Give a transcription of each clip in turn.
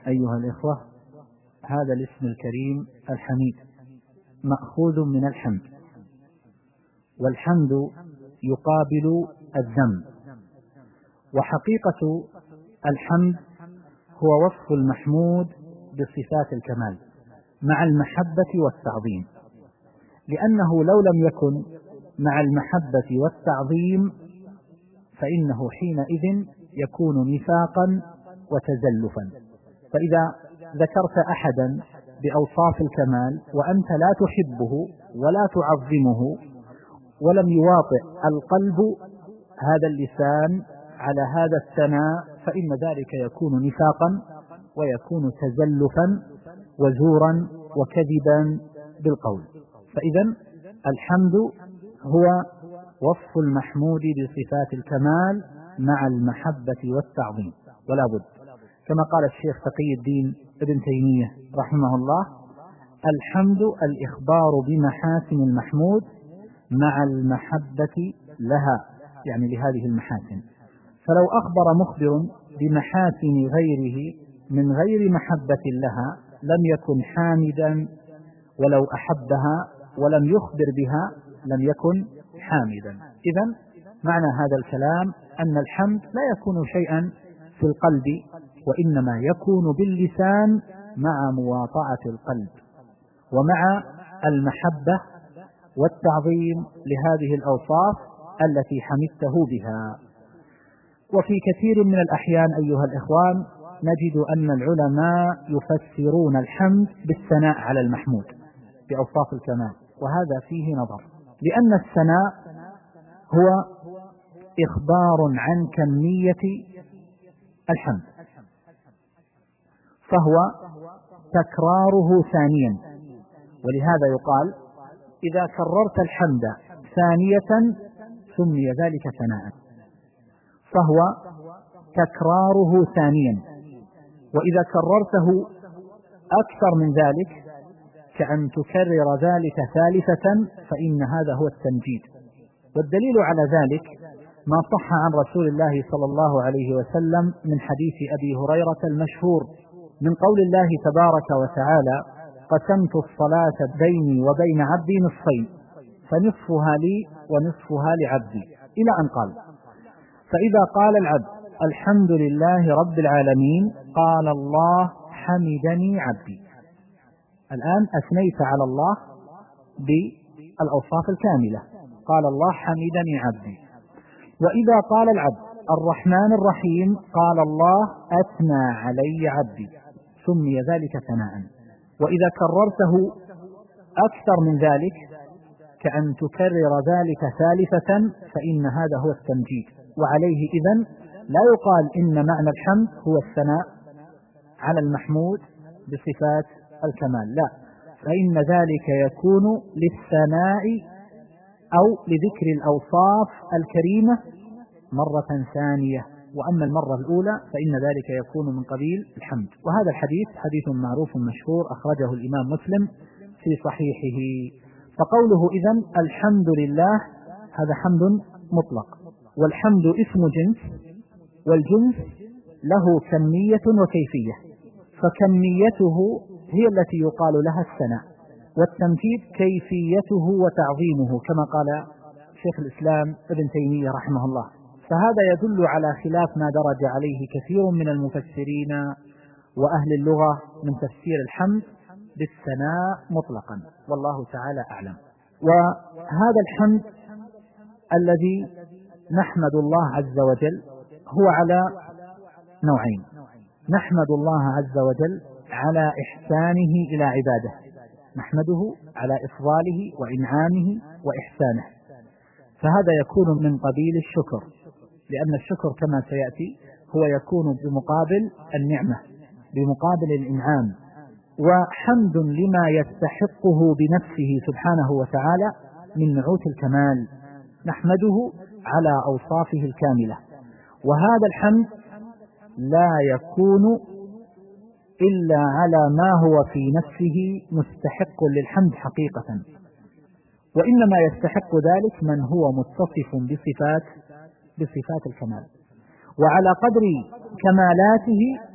أيها الإخوة، هذا الاسم الكريم الحميد مأخوذ من الحمد، والحمد يقابل الذم، وحقيقة الحمد هو وصف المحمود بصفات الكمال مع المحبة والتعظيم، لأنه لو لم يكن مع المحبة والتعظيم فإنه حينئذ يكون نفاقا وتزلفا. فإذا ذكرت أحدا بأوصاف الكمال وأنت لا تحبه ولا تعظمه ولم يواطئ القلب هذا اللسان على هذا الثناء فإن ذلك يكون نفاقا ويكون تزلفا وزورا وكذبا بالقول. فإذا الحمد هو وصف المحمود بصفات الكمال مع المحبة والتعظيم، ولا بد كما قال الشيخ تقي الدين ابن تيمية رحمه الله: الحمد الإخبار بمحاسن المحمود مع المحبة لها، يعني لهذه المحاسن. فلو أخبر مخبر بمحاسن غيره من غير محبة لها لم يكن حامدا، ولو أحبها ولم يخبر بها لم يكن حامدا. إذن معنى هذا الكلام أن الحمد لا يكون شيئا في القلب، وإنما يكون باللسان مع مواطعة القلب ومع المحبة والتعظيم لهذه الأوصاف التي حمدته بها. وفي كثير من الأحيان أيها الإخوان نجد أن العلماء يفسرون الحمد بالثناء على المحمود بأوصاف الكمال، وهذا فيه نظر، لأن الثناء هو إخبار عن كمية الحمد، فهو تكراره ثانيا، ولهذا يقال إذا كررت الحمد ثانية سمي ذلك ثناء، فهو تكراره ثانيا. وإذا كررته أكثر من ذلك كأن تكرر ذلك ثالثة فإن هذا هو التمجيد. والدليل على ذلك ما صح عن رسول الله صلى الله عليه وسلم من حديث أبي هريرة المشهور من قول الله تبارك وتعالى: قسمت الصلاة بيني وبين عبدي نصفين فنصفها لي ونصفها لعبدي، إلى أن قال: فإذا قال العبد الحمد لله رب العالمين قال الله حمدني عبدي. الآن أثنيت على الله بالأوصاف الكاملة، قال الله حمدني عبدي. وإذا قال العبد الرحمن الرحيم قال الله أثنى علي عبدي، سمي ذلك ثناء. وإذا كررته أكثر من ذلك كأن تكرر ذلك ثالثة فإن هذا هو التمجيد. وعليه إذن لا يقال إن معنى الحمد هو الثناء على المحمود بصفات الكمال، لا، فإن ذلك يكون للثناء أو لذكر الأوصاف الكريمة مرة ثانية، وأما المرة الأولى فإن ذلك يكون من قبيل الحمد. وهذا الحديث حديث معروف مشهور أخرجه الإمام مسلم في صحيحه. فقوله إذن الحمد لله هذا حمد مطلق، والحمد اسم جنس، والجنس له كمية وكيفية، فكميته هي التي يقال لها الثناء، والتمجيد كيفيته وتعظيمه كما قال شيخ الإسلام ابن تيمية رحمه الله. فهذا يدل على خلاف ما درج عليه كثير من المفسرين وأهل اللغة من تفسير الحمد بالثناء مطلقا، والله تعالى أعلم. وهذا الحمد الذي نحمد الله عز وجل هو على نوعين: نحمد الله عز وجل على إحسانه إلى عباده، نحمده على إفضاله وإنعامه وإحسانه، فهذا يكون من قبيل الشكر، لأن الشكر كما سيأتي هو يكون بمقابل النعمة، بمقابل الإنعام، وحمد لما يستحقه بنفسه سبحانه وتعالى من نعوت الكمال، نحمده على أوصافه الكاملة. وهذا الحمد لا يكون إلا على ما هو في نفسه مستحق للحمد حقيقة، وإنما يستحق ذلك من هو متصف بصفات الكمال، وعلى قدر كمالاته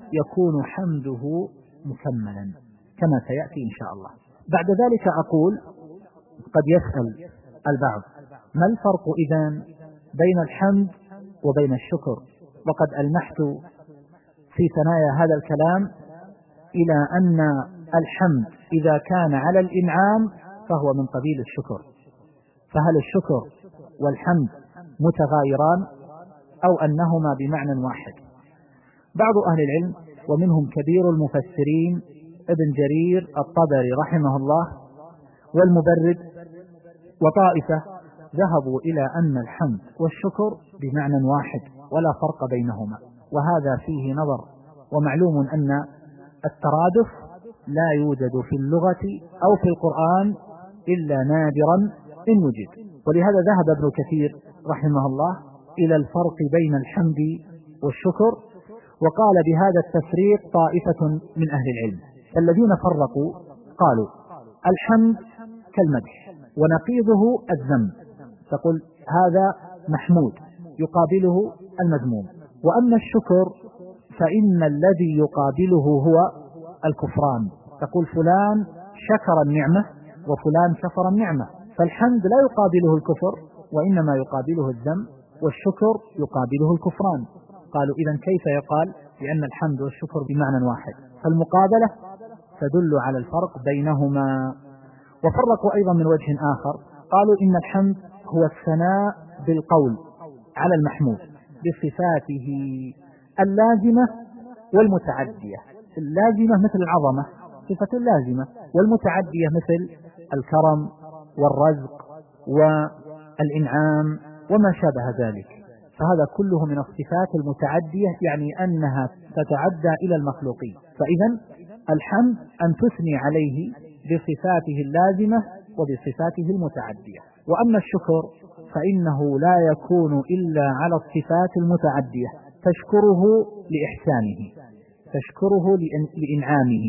يكون حمده مكملا كما سيأتي إن شاء الله. بعد ذلك أقول قد يسأل البعض ما الفرق إذن بين الحمد وبين الشكر؟ وقد ألمحت في ثنايا هذا الكلام إلى أن الحمد إذا كان على الإنعام فهو من قبيل الشكر، فهل الشكر والحمد متغايران أو أنهما بمعنى واحد؟ بعض أهل العلم ومنهم كبير المفسرين ابن جرير الطبري رحمه الله والمبرد وطائفة ذهبوا إلى أن الحمد والشكر بمعنى واحد ولا فرق بينهما، وهذا فيه نظر، ومعلوم أن الترادف لا يوجد في اللغة أو في القرآن إلا نادرا إن وجد. ولهذا ذهب ابن كثير رحمه الله إلى الفرق بين الحمد والشكر، وقال بهذا التفريق طائفة من أهل العلم. الذين فرقوا قالوا الحمد كالمدح ونقيضه الذم، تقول هذا محمود يقابله المذموم. وأما الشكر فإن الذي يقابله هو الكفران، تقول فلان شكر النعمة وفلان كفر النعمة، فالحمد لا يقابله الكفر وإنما يقابله الذم، والشكر يقابله الكفران. قالوا إذن كيف يقال بأن الحمد والشكر بمعنى واحد؟ فالمقابلة تدل على الفرق بينهما. وفرقوا أيضا من وجه آخر، قالوا إن الحمد هو الثناء بالقول على المحمود بصفاته اللازمة والمتعدية. اللازمة مثل العظمة صفة لازمة، والمتعدية مثل الكرم والرزق والإنعام وما شابه ذلك، فهذا كله من الصفات المتعدية، يعني أنها تتعدى إلى المخلوقين. فإذا الحمد أن تثني عليه بصفاته اللازمة وبصفاته المتعدية. وأما الشكر فإنه لا يكون إلا على الصفات المتعدية، تشكره لإحسانه، تشكره لإنعامه،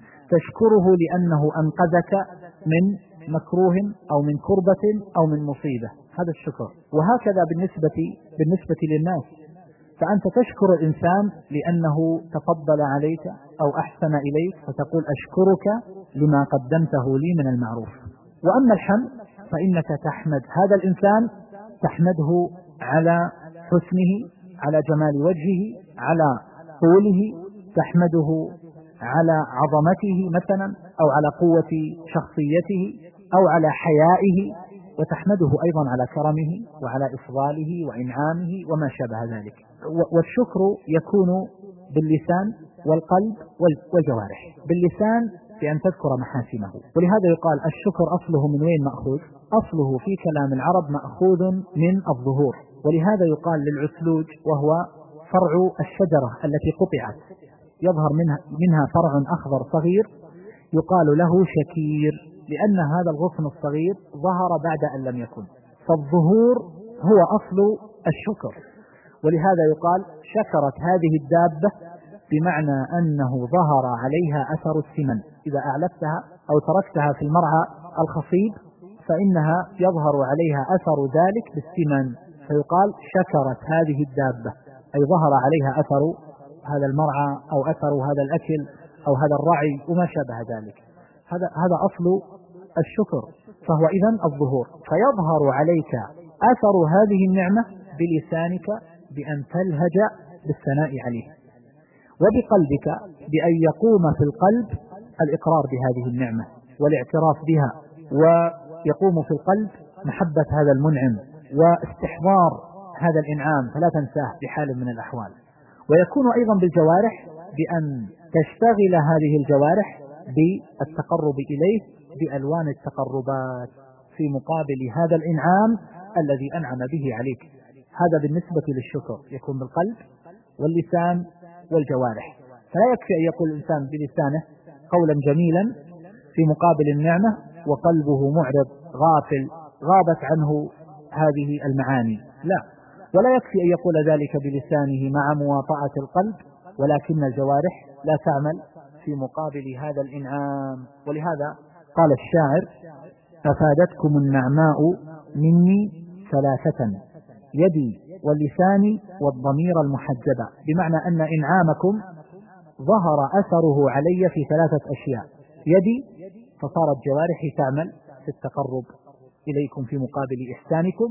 تشكره لأنه أنقذك من مكروه أو من كربة أو من مصيبة، هذا الشكر. وهكذا بالنسبة للناس، فأنت تشكر الإنسان لأنه تفضل عليك أو أحسن إليك، فتقول أشكرك لما قدمته لي من المعروف. وأما الحمد فإنك تحمد هذا الإنسان، تحمده على حسنه، على جمال وجهه، على طوله، تحمده على عظمته مثلا، أو على قوة شخصيته، أو على حيائه، وتحمده أيضا على كرمه وعلى إفضاله وإنعامه وما شابه ذلك. والشكر يكون باللسان والقلب والجوارح. باللسان بأن تذكر محاسنه، ولهذا يقال الشكر أصله من وين مأخوذ؟ أصله في كلام العرب مأخوذ من الظهور، ولهذا يقال للعسلوج وهو فرع الشجرة التي قطعت يظهر منها فرع أخضر صغير يقال له شكير، لأن هذا الغصن الصغير ظهر بعد أن لم يكن، فالظهور هو أصل الشكر. ولهذا يقال شكرت هذه الدابة، بمعنى أنه ظهر عليها أثر السمن، إذا أعلفتها أو تركتها في المرعى الخصيب فإنها يظهر عليها أثر ذلك بالسمن، فيقال شكرت هذه الدابة، أي ظهر عليها أثر هذا المرعى أو أثر هذا الأكل أو هذا الرعي وما شابه ذلك. هذا أصل الشكر، فهو إذن الظهور، فيظهر عليك أثر هذه النعمة بلسانك بأن تلهج بالثناء عليه، وبقلبك بأن يقوم في القلب الإقرار بهذه النعمة والاعتراف بها، ويقوم في القلب محبة هذا المنعم واستحضار هذا الإنعام فلا تنساه بحال من الأحوال. ويكون أيضا بالجوارح بأن تشتغل هذه الجوارح بالتقرب إليه بألوان التقربات في مقابل هذا الإنعام الذي أنعم به عليك. هذا بالنسبة للشكر يكون بالقلب واللسان والجوارح، فلا يكفي أن يقول الإنسان بلسانه قولا جميلا في مقابل النعمة وقلبه معرض غافل غابت عنه هذه المعاني، لا، ولا يكفي أن يقول ذلك بلسانه مع مواطأة القلب، ولكن الجوارح لا تعمل في مقابل هذا الإنعام. ولهذا قال الشاعر أفادتكم النعماء مني ثلاثة، يدي واللسان والضمير المحجبة، بمعنى أن إنعامكم ظهر أثره علي في 3 أشياء: يدي فصارت جوارحي تعمل في التقرب إليكم في مقابل إحسانكم،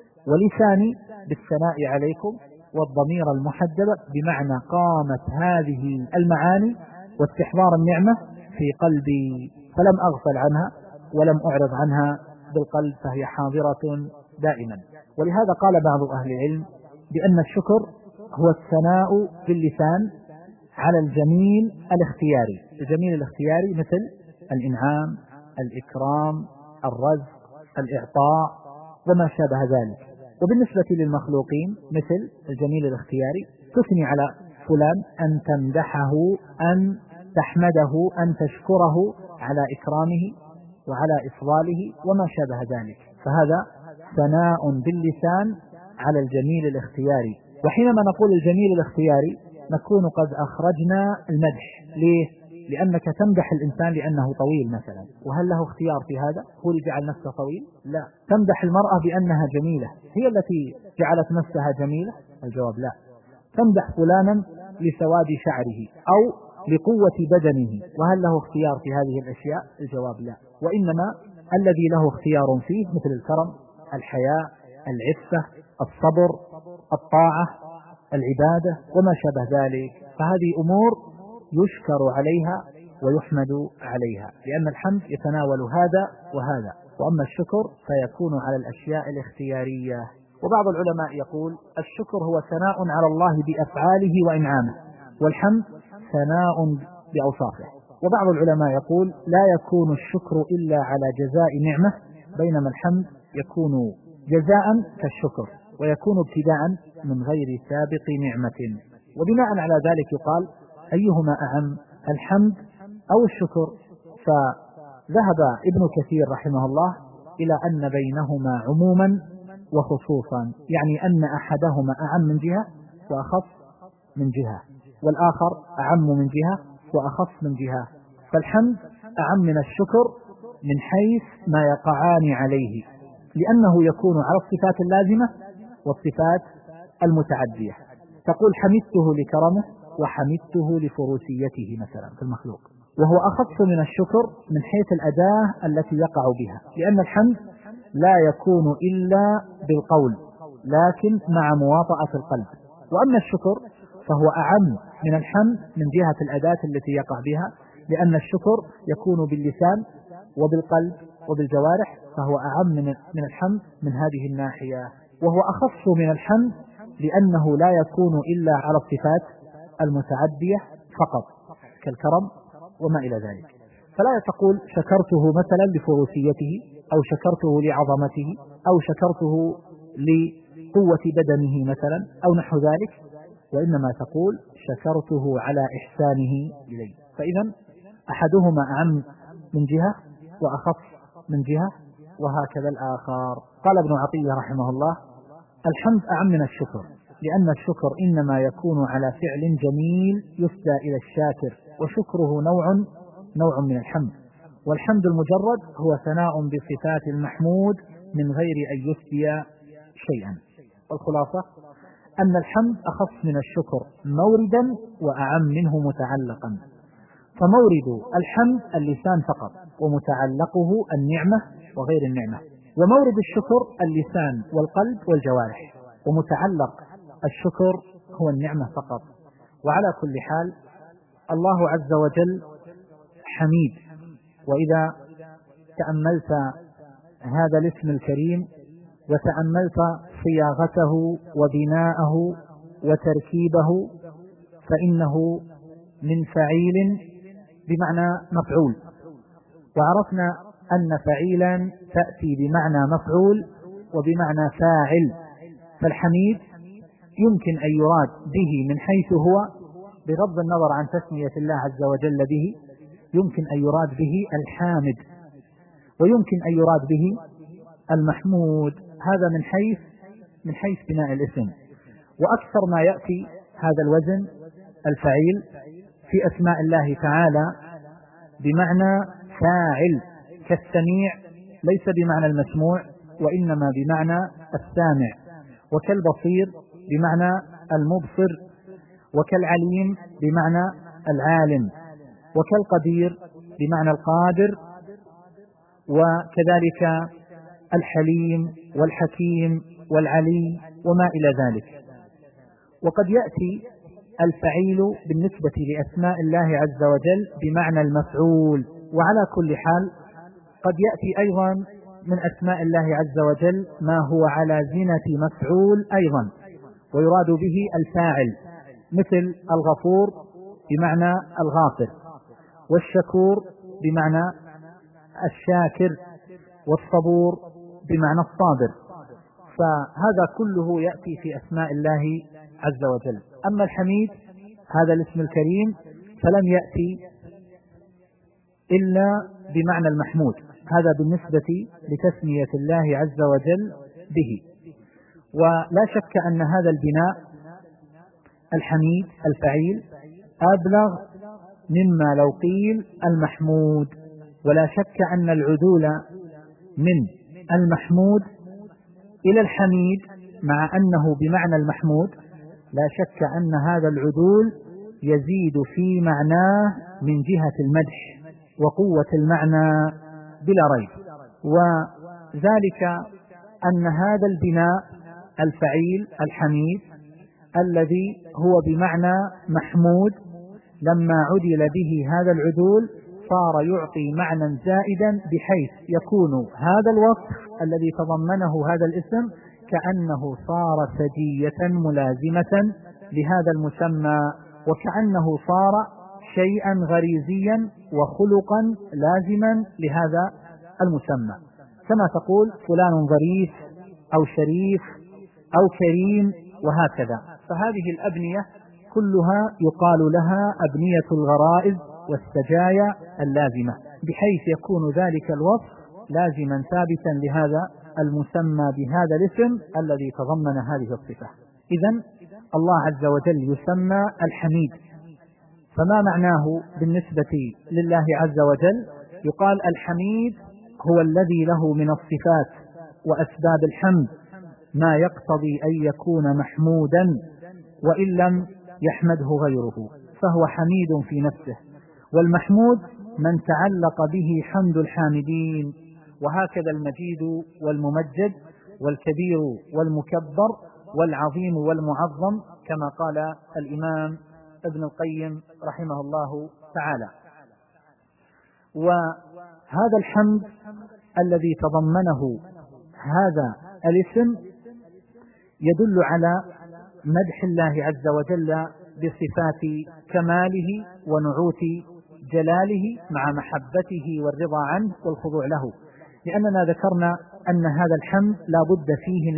ولساني بالثناء عليكم، والضمير المحدد بمعنى قامت هذه المعاني واستحضار النعمة في قلبي فلم أغفل عنها ولم أعرض عنها بالقلب، فهي حاضرة دائما. ولهذا قال بعض أهل العلم بأن الشكر هو الثناء باللسان على الجميل الاختياري. الجميل الاختياري مثل الإنعام، الإكرام، الرزق، الإعطاء وما شابه ذلك. وبالنسبة للمخلوقين مثل الجميل الاختياري تثني على فلان، أن تمدحه، أن تحمده، أن تشكره على إكرامه وعلى إفضاله وما شابه ذلك، فهذا ثناء باللسان على الجميل الاختياري. وحينما نقول الجميل الاختياري نكون قد أخرجنا المدح. ليه؟ لأنك تمدح الإنسان لأنه طويل مثلا، وهل له اختيار في هذا؟ هو اللي جعل نفسه طويل؟ لا. تمدح المرأة بأنها جميلة، هي التي جعلت نفسها جميلة؟ الجواب لا. تمدح فلانا لسواد شعره أو لقوة بدنه، وهل له اختيار في هذه الأشياء؟ الجواب لا. وإنما الذي له اختيار فيه مثل الكرم، الحياء، العفة، الصبر، الطاعة، العبادة وما شابه ذلك، فهذه أمور يشكر عليها ويحمد عليها، لأن الحمد يتناول هذا وهذا، وأما الشكر فيكون على الأشياء الاختيارية. وبعض العلماء يقول الشكر هو ثناء على الله بأفعاله وإنعامه، والحمد ثناء بأوصافه. وبعض العلماء يقول لا يكون الشكر إلا على جزاء نعمة، بينما الحمد يكون جزاء كالشكر ويكون ابتداء من غير سابق نعمة. وبناء على ذلك يقال أيهما أهم، الحمد أو الشكر؟ فذهب ابن كثير رحمه الله إلى أن بينهما عموما وخصوصا، يعني أن أحدهما أعم من جهة وأخص من جهة، والآخر أعم من جهة وأخص من جهة. فالحمد أعم من الشكر من حيث ما يقعان عليه، لأنه يكون على الصفات اللازمة والصفات المتعدية. تقول حمدته لكرمه وحمدته لفروسيته مثلا في المخلوق، وهو أخص من الشكر من حيث الأداة التي يقع بها، لأن الحمد لا يكون إلا بالقول لكن مع مواطأة القلب. وأما الشكر فهو أعم من الحمد من جهة الأداة التي يقع بها، لأن الشكر يكون باللسان وبالقلب وبالجوارح، فهو أعم من الحمد من هذه الناحية. وهو أخص من الحمد لأنه لا يكون إلا على الصفات المتعدية فقط كالكرم وما إلى ذلك. فلا تقول شكرته مثلا لفروسيته أو شكرته لعظمته أو شكرته لقوة بدنه مثلا أو نحو ذلك، وإنما تقول شكرته على إحسانه إليه. فإذا أحدهما أعم من جهة وأخص من جهة، وهكذا الآخر. قال ابن عطية رحمه الله الحمد أعم من الشكر، لأن الشكر إنما يكون على فعل جميل يفدى إلى الشاكر، وشكره نوع من الحمد. والحمد المجرد هو ثناء بصفات المحمود من غير أن يفدي شيئا. والخلاصة أن الحمد أخص من الشكر موردا وأعم منه متعلقا. فمورد الحمد اللسان فقط، ومتعلقه النعمة وغير النعمة. ومورد الشكر اللسان والقلب والجوارح، ومتعلق الشكر هو النعمة فقط. وعلى كل حال الله عز وجل حميد. وإذا تأملت هذا الاسم الكريم وتأملت صياغته وبناءه وتركيبه فإنه من فعيل بمعنى مفعول، وعرفنا أن فعيلا تأتي بمعنى مفعول وبمعنى فاعل. فالحميد يمكن أن يراد به من حيث هو بغض النظر عن تسمية الله عز وجل به، يمكن أن يراد به الحامد، ويمكن أن يراد به المحمود. هذا من حيث بناء الاسم. وأكثر ما يأتي هذا الوزن الفعيل في أسماء الله تعالى بمعنى فاعل، كالسميع ليس بمعنى المسموع وإنما بمعنى السامع، وكالبصير بمعنى المبصر، وكالعليم بمعنى العالم، وكالقدير بمعنى القادر، وكذلك الحليم والحكيم والعلي وما إلى ذلك. وقد يأتي الفعيل بالنسبة لأسماء الله عز وجل بمعنى المفعول. وعلى كل حال قد يأتي أيضا من أسماء الله عز وجل ما هو على زنة مفعول أيضا، ويراد به الفاعل، مثل الغفور بمعنى الغافر، والشكور بمعنى الشاكر، والصبور بمعنى الصابر. فهذا كله يأتي في أسماء الله عز وجل. أما الحميد هذا الاسم الكريم فلم يأتي إلا بمعنى المحمود، هذا بالنسبة لتسمية الله عز وجل به. ولا شك أن هذا البناء الحميد الفعيل أبلغ مما لو قيل المحمود، ولا شك أن العدول من المحمود إلى الحميد مع أنه بمعنى المحمود، لا شك أن هذا العدول يزيد في معناه من جهة المدح وقوة المعنى بلا ريب. وذلك أن هذا البناء الفعيل الحميد الذي هو بمعنى محمود لما عدل به هذا العدول صار يعطي معنى زائدا، بحيث يكون هذا الوصف الذي تضمنه هذا الاسم كأنه صار سجية ملازمة لهذا المسمى، وكأنه صار شيئا غريزيا وخلقا لازما لهذا المسمى، كما تقول فلان ظريف أو شريف أو كريم وهكذا. فهذه الأبنية كلها يقال لها أبنية الغرائز والسجايا اللازمة، بحيث يكون ذلك الوصف لازما ثابتا لهذا المسمى بهذا الاسم الذي تضمن هذه الصفة. إذن الله عز وجل يسمى الحميد. فما معناه بالنسبة لله عز وجل؟ يقال الحميد هو الذي له من الصفات وأسباب الحمد ما يقتضي أن يكون محمودا وإن لم يحمده غيره، فهو حميد في نفسه. والمحمود من تعلق به حمد الحامدين، وهكذا المجيد والممجد والكبير والمكبر والعظيم والمعظم، كما قال الإمام ابن القيم رحمه الله تعالى. وهذا الحمد الذي تضمنه هذا الاسم يدل على مدح الله عز وجل بصفات كماله ونعوت جلاله مع محبته والرضا عنه والخضوع له، لأننا ذكرنا أن هذا الحمد لا بد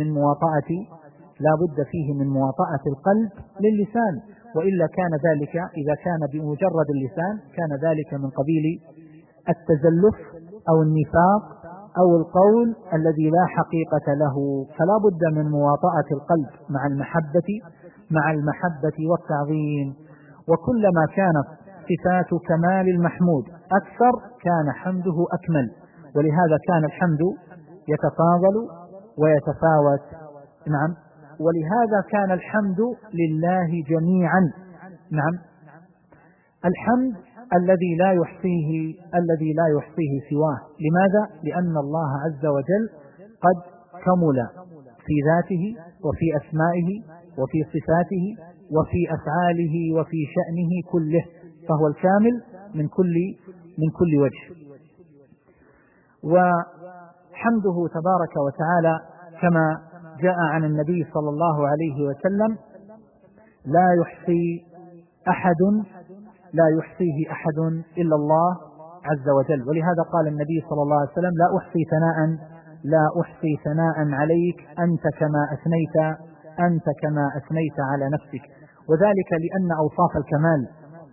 فيه من مواطأة القلب للسان، وإلا كان ذلك إذا كان بمجرد اللسان كان ذلك من قبيل التزلف أو النفاق أو القول الذي لا حقيقة له. فلا بد من مواطأة القلب مع المحبة والتعظيم. وكلما كانت صفات كمال المحمود أكثر كان حمده أكمل، ولهذا كان الحمد يتفاضل ويتفاوت. نعم، ولهذا كان الحمد لله جميعا. نعم، الحمد الذي لا يحصيه سواه. لماذا؟ لأن الله عز وجل قد كمل في ذاته وفي أسمائه وفي صفاته وفي أفعاله وفي شأنه كله، فهو الكامل من كل وجه. وحمده تبارك وتعالى كما جاء عن النبي صلى الله عليه وسلم لا يحصيه أحد إلا الله عز وجل. ولهذا قال النبي صلى الله عليه وسلم لا أحصي ثناء عليك أنت كما أثنيت على نفسك. وذلك لأن أوصاف الكمال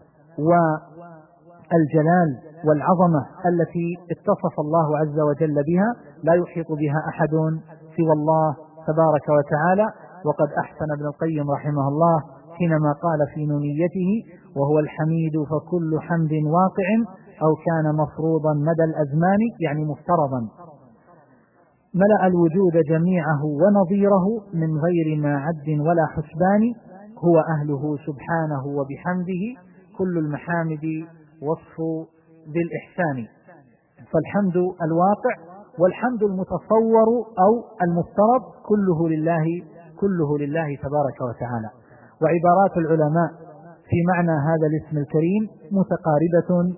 والجلال والعظمة التي اتصف الله عز وجل بها لا يحيط بها أحد سوى الله تبارك وتعالى. وقد أحسن ابن القيم رحمه الله حينما قال في نونيته: وهو الحميد فكل حمد واقع أو كان مفروضا مدى الأزمان، يعني مفترضا، ملأ الوجود جميعه ونظيره من غير ما عد ولا حسبان، هو أهله سبحانه وبحمده كل المحامد وصف ذي الإحسان. فالحمد الواقع والحمد المتصور أو المفترض كله لله تبارك وتعالى. وعبارات العلماء في معنى هذا الاسم الكريم متقاربة،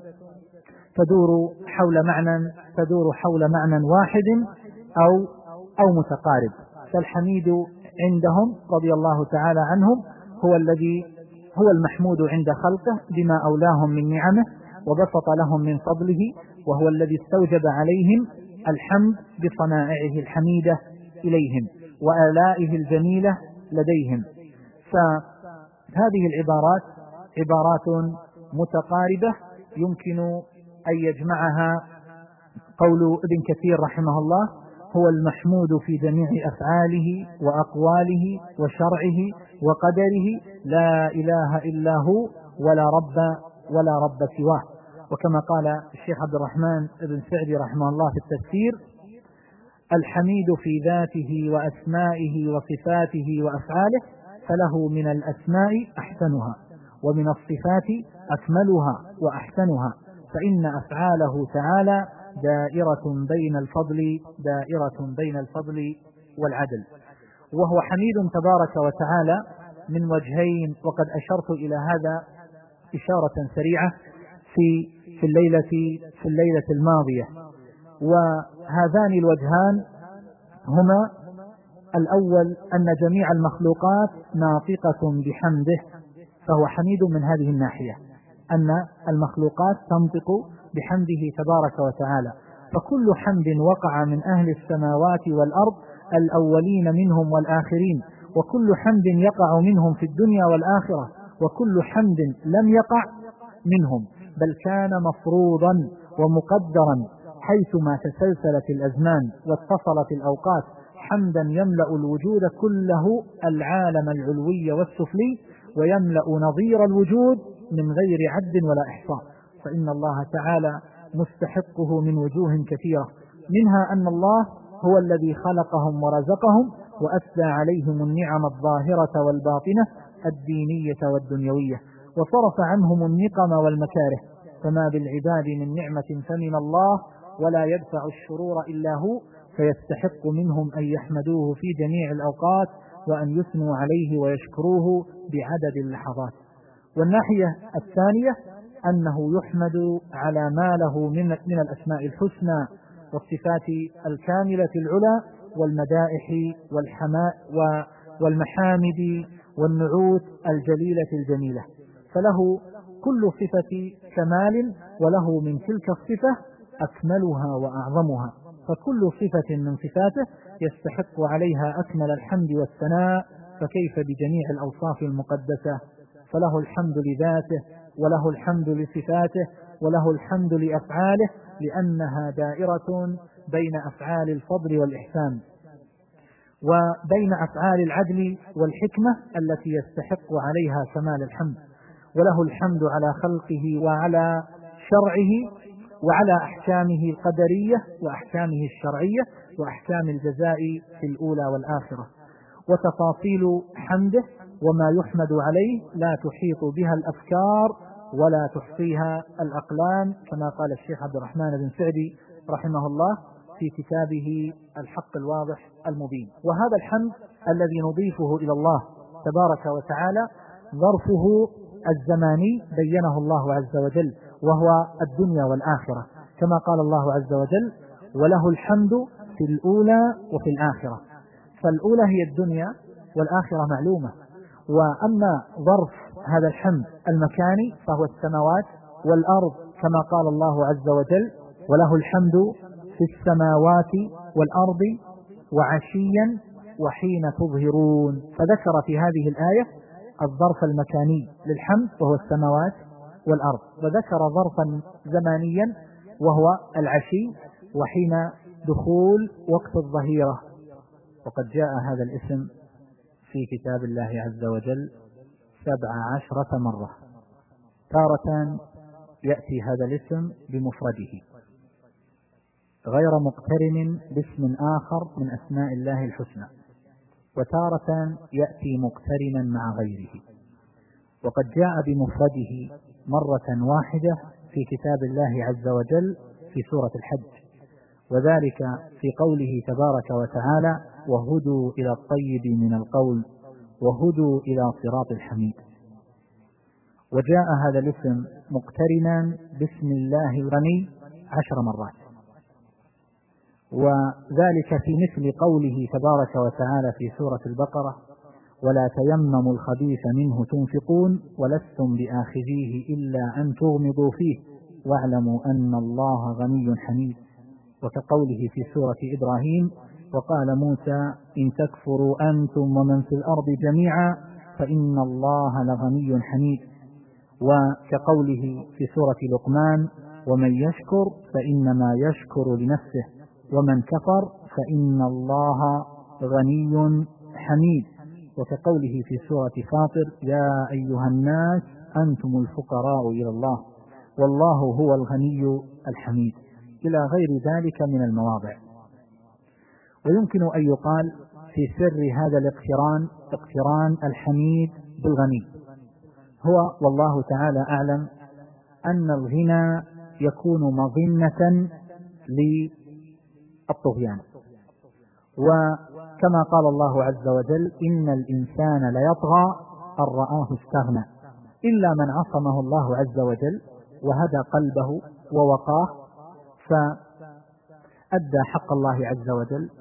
تدور حول معنى واحد أو متقارب. فالحميد عندهم رضي الله تعالى عنهم هو المحمود عند خلقه بما أولاهم من نعمه وبسط لهم من فضله، وهو الذي استوجب عليهم الحمد بصنائعه الحميدة إليهم وآلائه الجميلة لديهم. فهذه العبارات عبارات متقاربة يمكن أن يجمعها قول ابن كثير رحمه الله: هو المحمود في جميع أفعاله وأقواله وشرعه وقدره، لا إله إلا هو ولا رب سواه. وكما قال الشيخ عبد الرحمن بن سعدي رحمه الله في التفسير: الحميد في ذاته وأسمائه وصفاته وأفعاله، فله من الأسماء أحسنها ومن الصفات أكملها وأحسنها، فإن أفعاله تعالى دائرة بين الفضل والعدل. وهو حميد تبارك وتعالى من وجهين، وقد أشرت إلى هذا إشارة سريعة في الليلة الماضية. وهذان الوجهان هما: الأول أن جميع المخلوقات ناطقة بحمده، فهو حميد من هذه الناحية، أن المخلوقات تنطق بحمده تبارك وتعالى، فكل حمد وقع من أهل السماوات والأرض الأولين منهم والآخرين، وكل حمد يقع منهم في الدنيا والآخرة، وكل حمد لم يقع منهم بل كان مفروضا ومقدرا حيثما تسلسلت الأزمان واتصلت الأوقات، حمدا يملأ الوجود كله، العالم العلوي والسفلي، ويملأ نظير الوجود من غير عد ولا إحصاء. فإن الله تعالى مستحقه من وجوه كثيرة، منها أن الله هو الذي خلقهم ورزقهم وأسدى عليهم النعم الظاهرة والباطنة الدينية والدنيوية، وصرف عنهم النقم والمكاره، فما بالعباد من نعمة فمن الله، ولا يدفع الشرور إلا هو، فيستحق منهم أن يحمدوه في جميع الأوقات وأن يثنوا عليه ويشكروه بعدد اللحظات. والناحية الثانية أنه يحمد على ما له من الأسماء الحسنى والصفات الكاملة العلى والمدائح والمحامد والنعوت الجليلة الجميلة، فله كل صفة كمال، وله من تلك الصفة أكملها وأعظمها، فكل صفة من صفاته يستحق عليها أكمل الحمد والثناء، فكيف بجميع الأوصاف المقدسة؟ فله الحمد لذاته، وله الحمد لصفاته، وله الحمد لأفعاله، لأنها دائرة بين أفعال الفضل والإحسان وبين أفعال العدل والحكمة التي يستحق عليها كمال الحمد. وله الحمد على خلقه وعلى شرعه وعلى أحكامه القدرية وأحكامه الشرعية وأحكام الجزاء في الأولى والآخرة. وتفاصيل حمده وما يحمد عليه لا تحيط بها الأفكار ولا تحصيها الأقلام، كما قال الشيخ عبد الرحمن بن سعدي رحمه الله في كتابه الحق الواضح المبين. وهذا الحمد الذي نضيفه إلى الله تبارك وتعالى ظرفه الزماني بينه الله عز وجل، وهو الدنيا والآخرة، كما قال الله عز وجل: وله الحمد في الأولى وفي الآخرة. فالأولى هي الدنيا والآخرة معلومة. وأما ظرف هذا الحمد المكاني فهو السماوات والأرض، كما قال الله عز وجل: وله الحمد في السماوات والأرض وعشيا وحين تظهرون. فذكر في هذه الآية الظرف المكاني للحمد وهو السماوات والأرض، وذكر ظرفا زمانيا وهو العشي وحين دخول وقت الظهيرة. وقد جاء هذا الاسم في كتاب الله عز وجل 17 مرة. تارة يأتي هذا الاسم بمفرده غير مقترن باسم آخر من أسماء الله الحسنى، وتارة يأتي مقترنا مع غيره. وقد جاء بمفرده مرة واحدة في كتاب الله عز وجل في سورة الحج، وذلك في قوله تبارك وتعالى: وهدوا إلى الطيب من القول وهدوا إلى صراط الحميد. وجاء هذا الاسم مقترنا باسم الله الغني 10 مرات، وذلك في مثل قوله تبارك وتعالى في سورة البقرة: ولا تيمموا الخبيث منه تنفقون ولستم بآخذيه إلا أن تغمضوا فيه واعلموا أن الله غني حميد. وكقوله في سورة إبراهيم: وقال موسى إن تكفروا أنتم ومن في الأرض جميعا فإن الله لغني حميد. وكقوله في سورة لقمان: ومن يشكر فإنما يشكر لنفسه ومن كفر فإن الله غني حميد. وكقوله في سورة فاطر: يا أيها الناس أنتم الفقراء إلى الله والله هو الغني الحميد، إلى غير ذلك من المواضع. ويمكن أن يقال في سر هذا الاقتران اقتران الحميد بالغني هو والله تعالى أعلم أن الغنى يكون مظنة للطغيان، وكما قال الله عز وجل: إن الإنسان ليطغى أن رآه استغنى، إلا من عصمه الله عز وجل وهدى قلبه ووقاه فأدى حق الله عز وجل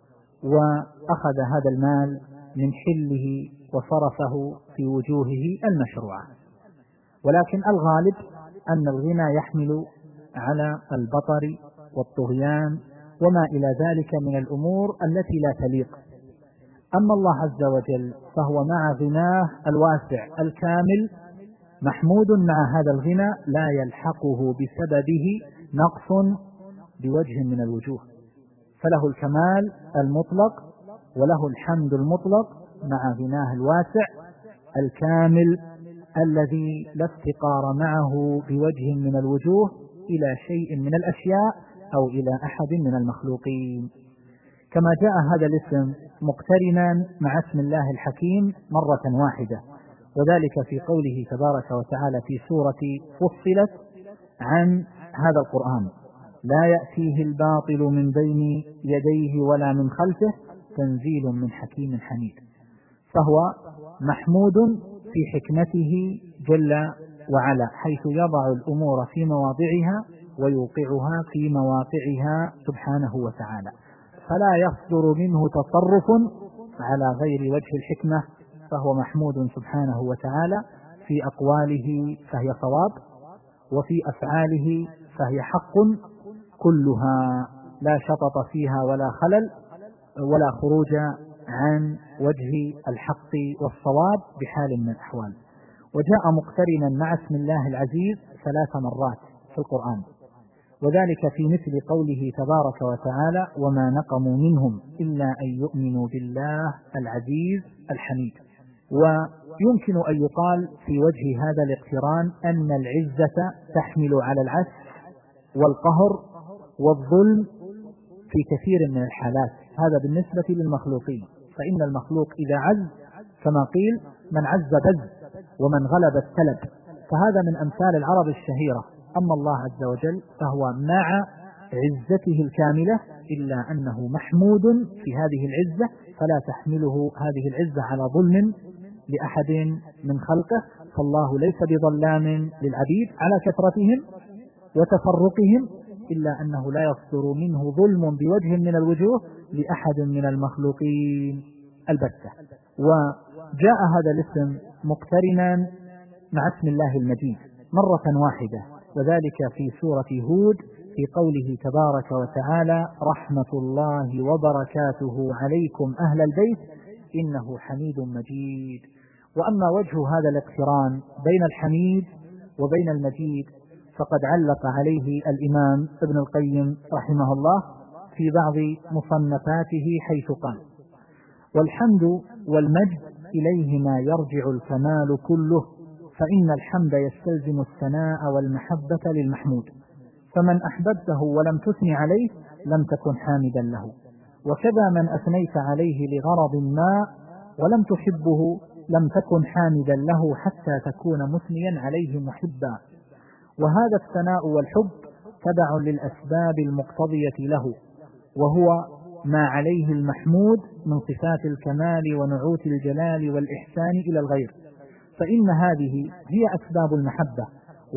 وأخذ هذا المال من حله وصرفه في وجوهه المشروعة. ولكن الغالب أن الغنى يحمل على البطر والطغيان وما إلى ذلك من الأمور التي لا تليق. أما الله عز وجل فهو مع غناه الواسع الكامل محمود مع هذا الغنى لا يلحقه بسببه نقص بوجه من الوجوه، فله الكمال المطلق وله الحمد المطلق مع غناه الواسع الكامل الذي لا افتقار معه بوجه من الوجوه إلى شيء من الأشياء أو إلى أحد من المخلوقين. كما جاء هذا الاسم مقترنا مع اسم الله الحكيم مرة واحدة، وذلك في قوله تبارك وتعالى في سورة فصلت عن هذا القرآن: لا يأتيه الباطل من بين يديه ولا من خلفه تنزيل من حكيم حميد. فهو محمود في حكمته جل وعلا حيث يضع الأمور في مواضعها ويوقعها في مواقعها سبحانه وتعالى، فلا يصدر منه تصرف على غير وجه الحكمة، فهو محمود سبحانه وتعالى في أقواله فهي صواب، وفي أفعاله فهي حق كلها لا شطط فيها ولا خلل ولا خروج عن وجه الحق والصواب بحال من الأحوال. وجاء مقترنا مع اسم الله العزيز 3 مرات في القرآن، وذلك في مثل قوله تبارك وتعالى: وما نقموا منهم إلا أن يؤمنوا بالله العزيز الحميد. ويمكن أن يقال في وجه هذا الاقتران أن العزة تحمل على العسف والقهر والظلم في كثير من الحالات، هذا بالنسبة للمخلوقين، فإن المخلوق إذا عز كما قيل: من عز بز ومن غلب السلب، فهذا من أمثال العرب الشهيرة. أما الله عز وجل فهو مع عزته الكاملة إلا أنه محمود في هذه العزة، فلا تحمله هذه العزة على ظلم لأحد من خلقه، فالله ليس بظلام للعبيد على كثرتهم وتفرقهم، إلا أنه لا يصدر منه ظلم بوجه من الوجوه لأحد من المخلوقين البتة. وجاء هذا الاسم مقترنا مع اسم الله المجيد مرة واحدة، وذلك في سورة هود في قوله تبارك وتعالى: رحمة الله وبركاته عليكم أهل البيت إنه حميد مجيد. وأما وجه هذا الاقتران بين الحميد وبين المجيد فقد علق عليه الإمام ابن القيم رحمه الله في بعض مصنفاته حيث قال: والحمد والمجد إليهما يرجع الكمال كله، فإن الحمد يستلزم الثناء والمحبة للمحمود، فمن أحببته ولم تثني عليه لم تكن حامدا له، وكذا من أثنيت عليه لغرض ما ولم تحبه لم تكن حامدا له حتى تكون مثنيا عليه محبا. وهذا الثناء والحب تبع للأسباب المقتضية له، وهو ما عليه المحمود من صفات الكمال ونعوت الجلال والإحسان إلى الغير، فإن هذه هي أسباب المحبة،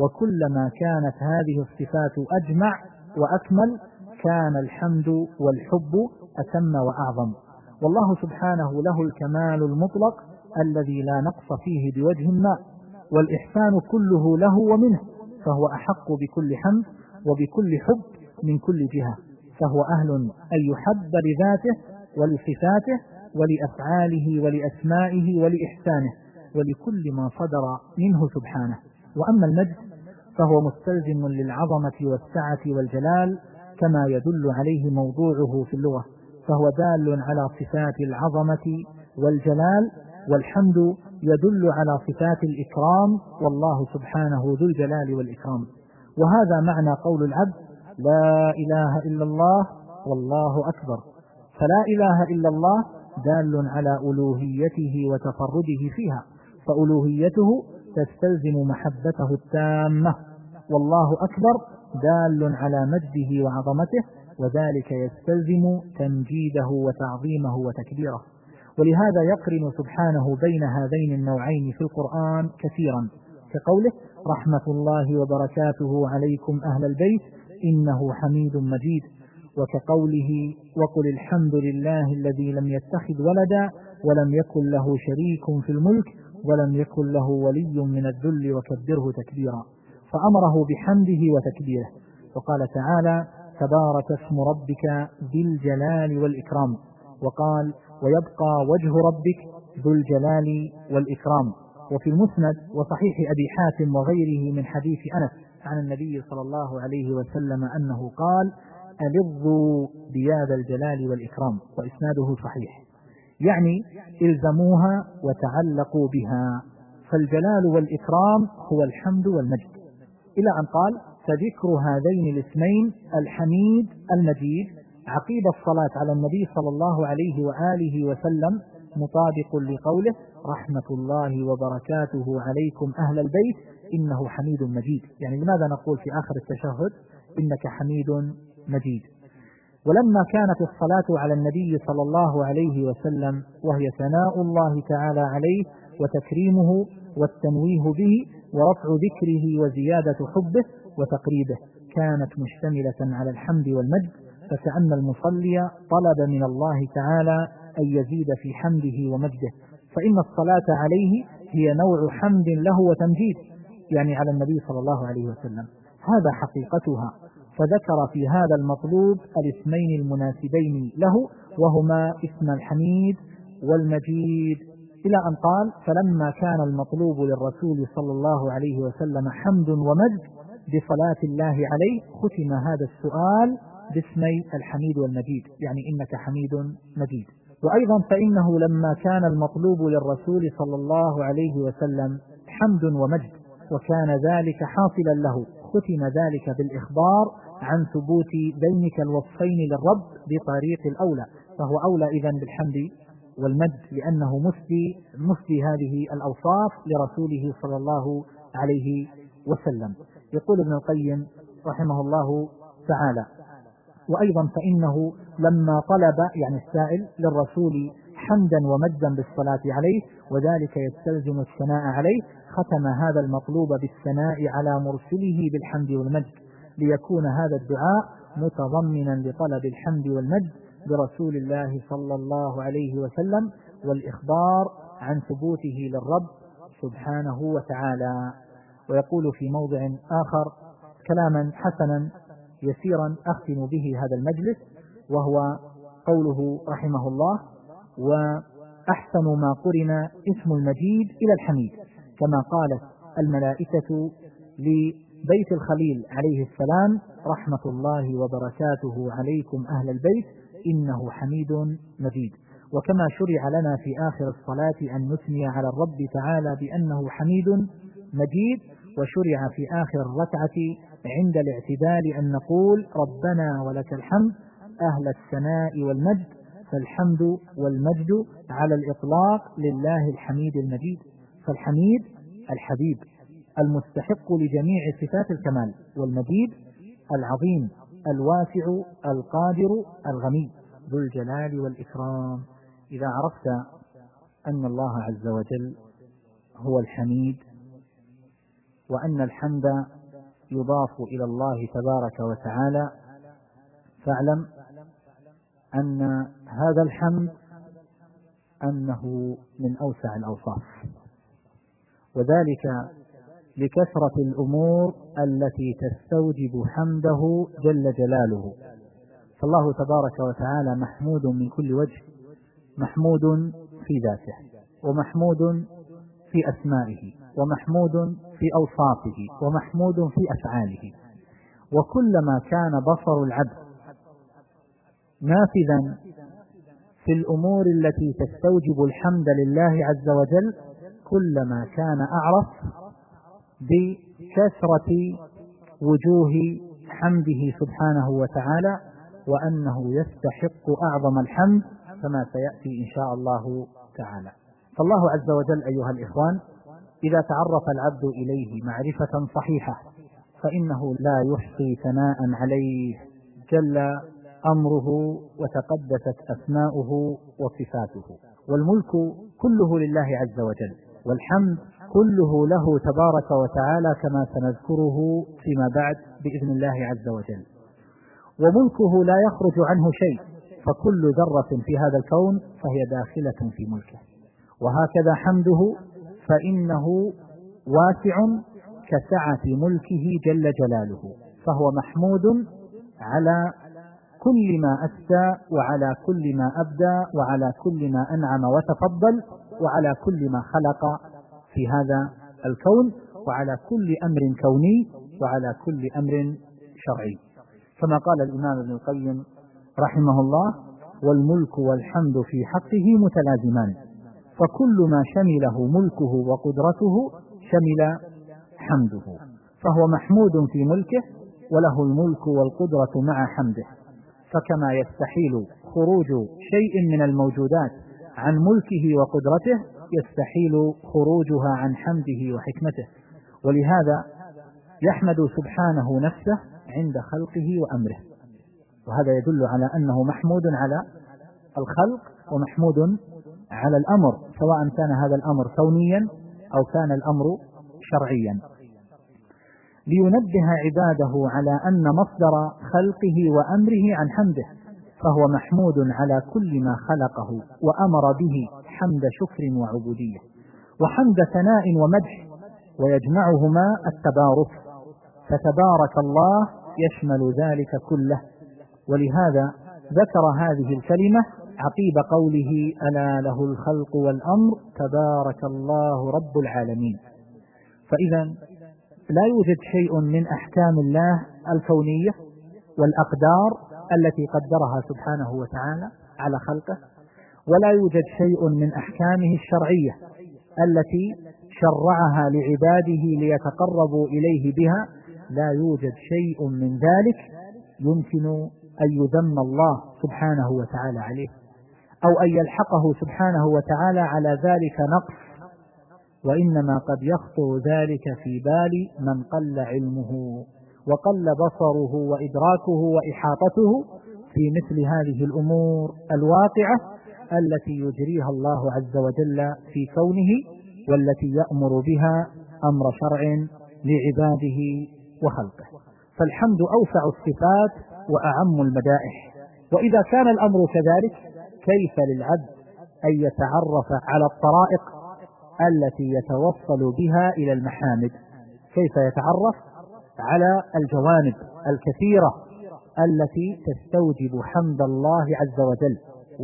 وكلما كانت هذه الصفات أجمع وأكمل كان الحمد والحب أتم وأعظم. والله سبحانه له الكمال المطلق الذي لا نقص فيه بوجه ما، والإحسان كله له ومنه، فهو أحق بكل حمد وبكل حب من كل جهة، فهو أهل أن يحب لذاته ولصفاته ولأفعاله ولأسمائه ولإحسانه ولكل ما صدر منه سبحانه. وأما المجد فهو مستلزم للعظمة والسعة والجلال كما يدل عليه موضوعه في اللغة، فهو دال على صفات العظمة والجلال، والحمد يدل على صفات الإكرام، والله سبحانه ذو الجلال والإكرام. وهذا معنى قول العبد لا إله إلا الله والله أكبر، فلا إله إلا الله دال على ألوهيته وتفرده فيها، فألوهيته تستلزم محبته التامة، والله أكبر دال على مجده وعظمته، وذلك يستلزم تمجيده وتعظيمه وتكبيره. ولهذا يقرن سبحانه بين هذين النوعين في القرآن كثيرا، كقوله رحمة الله وبركاته عليكم أهل البيت إنه حميد مجيد، وكقوله وقل الحمد لله الذي لم يتخذ ولدا ولم يكن له شريك في الملك ولم يكن له ولي من الذل وكبره تكبيرا، فأمره بحمده وتكبيره. وقال تعالى تبارك اسم ربك ذي الجلال والإكرام، وقال ويبقى وجه ربك ذو الجلال والإكرام. وفي المسند وصحيح أبي حاتم وغيره من حديث أنس عن النبي صلى الله عليه وسلم أنه قال ألظوا بياد الجلال والإكرام، وإسناده صحيح، يعني إلزموها وتعلقوا بها، فالجلال والإكرام هو الحمد والمجد، إلى أن قال فذكر هذين الاسمين الحميد المجيد عقيب الصلاة على النبي صلى الله عليه وآله وسلم مطابق لقوله رحمة الله وبركاته عليكم أهل البيت إنه حميد مجيد. يعني لماذا نقول في آخر التشهد إنك حميد مجيد؟ ولما كانت الصلاة على النبي صلى الله عليه وسلم وهي ثناء الله تعالى عليه وتكريمه والتنويه به ورفع ذكره وزيادة حبه وتقريبه، كانت مشتملة على الحمد والمجد، فكأن المصلي طلب من الله تعالى أن يزيد في حمده ومجده، فإن الصلاة عليه هي نوع حمد له وتمجيد، يعني على النبي صلى الله عليه وسلم، هذا حقيقتها. فذكر في هذا المطلوب الاسمين المناسبين له، وهما اسم الحميد والمجيد، إلى أن قال فلما كان المطلوب للرسول صلى الله عليه وسلم حمد ومجد بصلاة الله عليه ختم هذا السؤال باسمي الحميد والمجيد، يعني إنك حميد مجيد. وأيضا فإنه لما كان المطلوب للرسول صلى الله عليه وسلم حمد ومجد وكان ذلك حاصلا له ختم ذلك بالإخبار عن ثبوت ذلك الوصفين للرب بطريق الأولى، فهو أولى إذن بالحمد والمجد لأنه مثلي هذه الأوصاف لرسوله صلى الله عليه وسلم. يقول ابن القيم رحمه الله تعالى وأيضا فإنه لما طلب يعني السائل للرسول حمدا ومجدا بالصلاة عليه وذلك يستلزم الثناء عليه، ختم هذا المطلوب بالثناء على مرسله بالحمد والمجد، ليكون هذا الدعاء متضمنا لطلب الحمد والمجد برسول الله صلى الله عليه وسلم والإخبار عن ثبوته للرب سبحانه وتعالى. ويقول في موضع آخر كلاما حسنا يسيرا أختم به هذا المجلس، وهو قوله رحمه الله وأحسن ما قرن اسم المجيد إلى الحميد، كما قالت الملائكة لبيت الخليل عليه السلام رحمة الله وبركاته عليكم أهل البيت إنه حميد مجيد. وكما شرع لنا في آخر الصلاة أن نثني على الرب تعالى بأنه حميد مجيد، وشرع في آخر الركعة عند الاعتدال أن نقول ربنا ولك الحمد أهل الثناء والمجد فالحمد والمجد على الإطلاق لله الحميد المجيد. فالحميد الحبيب المستحق لجميع صفات الكمال، والمجيد العظيم الواسع القادر الغني ذو الجلال والإكرام. إذا عرفت أن الله عز وجل هو الحميد، وأن الحمد يضاف إلى الله تبارك وتعالى، فاعلم أن هذا الحمد أنه من أوسع الأوصاف، وذلك لكثرة الأمور التي تستوجب حمده جل جلاله. فالله تبارك وتعالى محمود من كل وجه، محمود في ذاته، ومحمود في أسمائه، ومحمود في أوصافه، ومحمود في أفعاله. وكلما كان بصر العبد نافذا في الأمور التي تستوجب الحمد لله عز وجل، كلما كان أعرف بكثرة وجوه حمده سبحانه وتعالى، وأنه يستحق أعظم الحمد كما سيأتي إن شاء الله تعالى. فالله عز وجل أيها الإخوان إذا تعرف العبد إليه معرفة صحيحة فإنه لا يحصي ثناء عليه، جل أمره وتقدست أسماؤه وصفاته. والملك كله لله عز وجل، والحمد كله له تبارك وتعالى كما سنذكره فيما بعد بإذن الله عز وجل. وملكه لا يخرج عنه شيء، فكل ذرة في هذا الكون فهي داخلة في ملكه. وهكذا حمده فإنه واسع كسعة ملكه جل جلاله، فهو محمود على كل ما أسدى، وعلى كل ما أبدى، وعلى كل ما أنعم وتفضل، وعلى كل ما خلق في هذا الكون، وعلى كل أمر كوني، وعلى كل أمر شرعي. كما قال الإمام ابن القيم رحمه الله: والملك والحمد في حقه متلازمان، فكل ما شمله ملكه وقدرته شمل حمده، فهو محمود في ملكه، وله الملك والقدرة مع حمده. فكما يستحيل خروج شيء من الموجودات عن ملكه وقدرته، يستحيل خروجها عن حمده وحكمته. ولهذا يحمد سبحانه نفسه عند خلقه وأمره، وهذا يدل على أنه محمود على الخلق ومحمود على الأمر، سواء كان هذا الأمر كونيا أو كان الأمر شرعيا، لينبه عباده على أن مصدر خلقه وأمره عن حمده، فهو محمود على كل ما خلقه وأمر به حمد شكر وعبودية، وحمد ثناء ومدح، ويجمعهما التبارك، فتبارك الله يشمل ذلك كله. ولهذا ذكر هذه الكلمة عقيب قوله: ألا له الخلق والأمر تبارك الله رب العالمين. فإذا لا يوجد شيء من أحكام الله الكونية والأقدار التي قدرها سبحانه وتعالى على خلقه، ولا يوجد شيء من أحكامه الشرعية التي شرعها لعباده ليتقربوا إليه بها، لا يوجد شيء من ذلك يمكن أن يذم الله سبحانه وتعالى عليه، أو أن يلحقه سبحانه وتعالى على ذلك نقص، وإنما قد يخطر ذلك في بال من قل علمه وقل بصره وإدراكه وإحاطته في مثل هذه الأمور الواقعة التي يجريها الله عز وجل في كونه، والتي يأمر بها أمر شرع لعباده وخلقه. فالحمد أوسع الصفات وأعم المدائح. وإذا كان الأمر كذلك، كيف للعبد أن يتعرف على الطرائق التي يتوصل بها إلى المحامد؟ كيف يتعرف على الجوانب الكثيرة التي تستوجب حمد الله عز وجل؟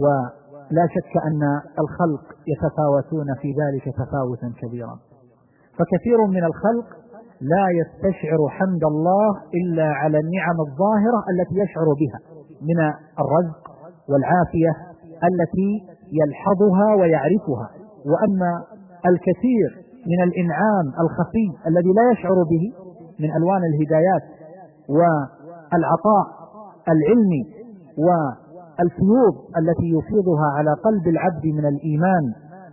ولا شك أن الخلق يتفاوتون في ذلك تفاوتا كبيرا، فكثير من الخلق لا يستشعر حمد الله إلا على النعم الظاهرة التي يشعر بها من الرزق والعافية التي يلحظها ويعرفها، وأما الكثير من الإنعام الخفي الذي لا يشعر به من ألوان الهدايات والعطاء العلمي الفيوض التي يفيضها على قلب العبد من الإيمان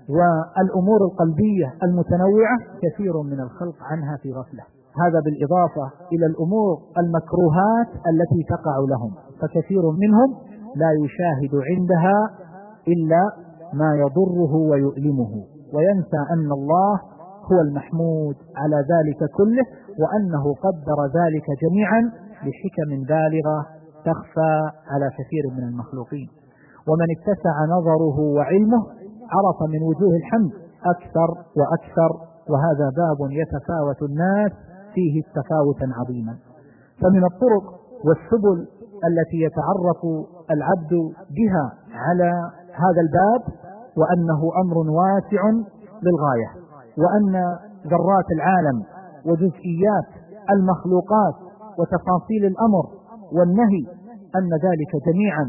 والأمور القلبية المتنوعة كثير من الخلق عنها في غفلة. هذا بالإضافة إلى الأمور المكروهات التي تقع لهم، فكثير منهم لا يشاهد عندها إلا ما يضره ويؤلمه، وينسى أن الله هو المحمود على ذلك كله، وأنه قدر ذلك جميعا بحكم بالغة تخفى على كثير من المخلوقين. ومن اتسع نظره وعلمه عرف من وجوه الحمد أكثر وأكثر، وهذا باب يتفاوت الناس فيه تفاوتا عظيما. فمن الطرق والسبل التي يتعرف العبد بها على هذا الباب، وأنه أمر واسع للغاية، وأن ذرات العالم وجزئيات المخلوقات وتفاصيل الأمر والنهي أن ذلك جميعا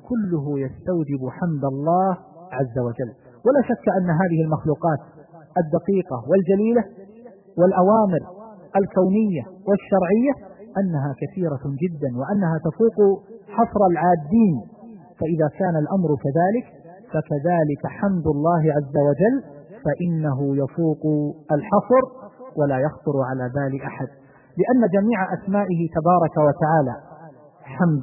كله يستوجب حمد الله عز وجل. ولا شك أن هذه المخلوقات الدقيقة والجليلة والأوامر الكونية والشرعية أنها كثيرة جدا، وأنها تفوق حصر العادين. فإذا كان الأمر كذلك فكذلك حمد الله عز وجل، فإنه يفوق الحصر ولا يخطر على بال أحد، لأن جميع أسمائه تبارك وتعالى حمد،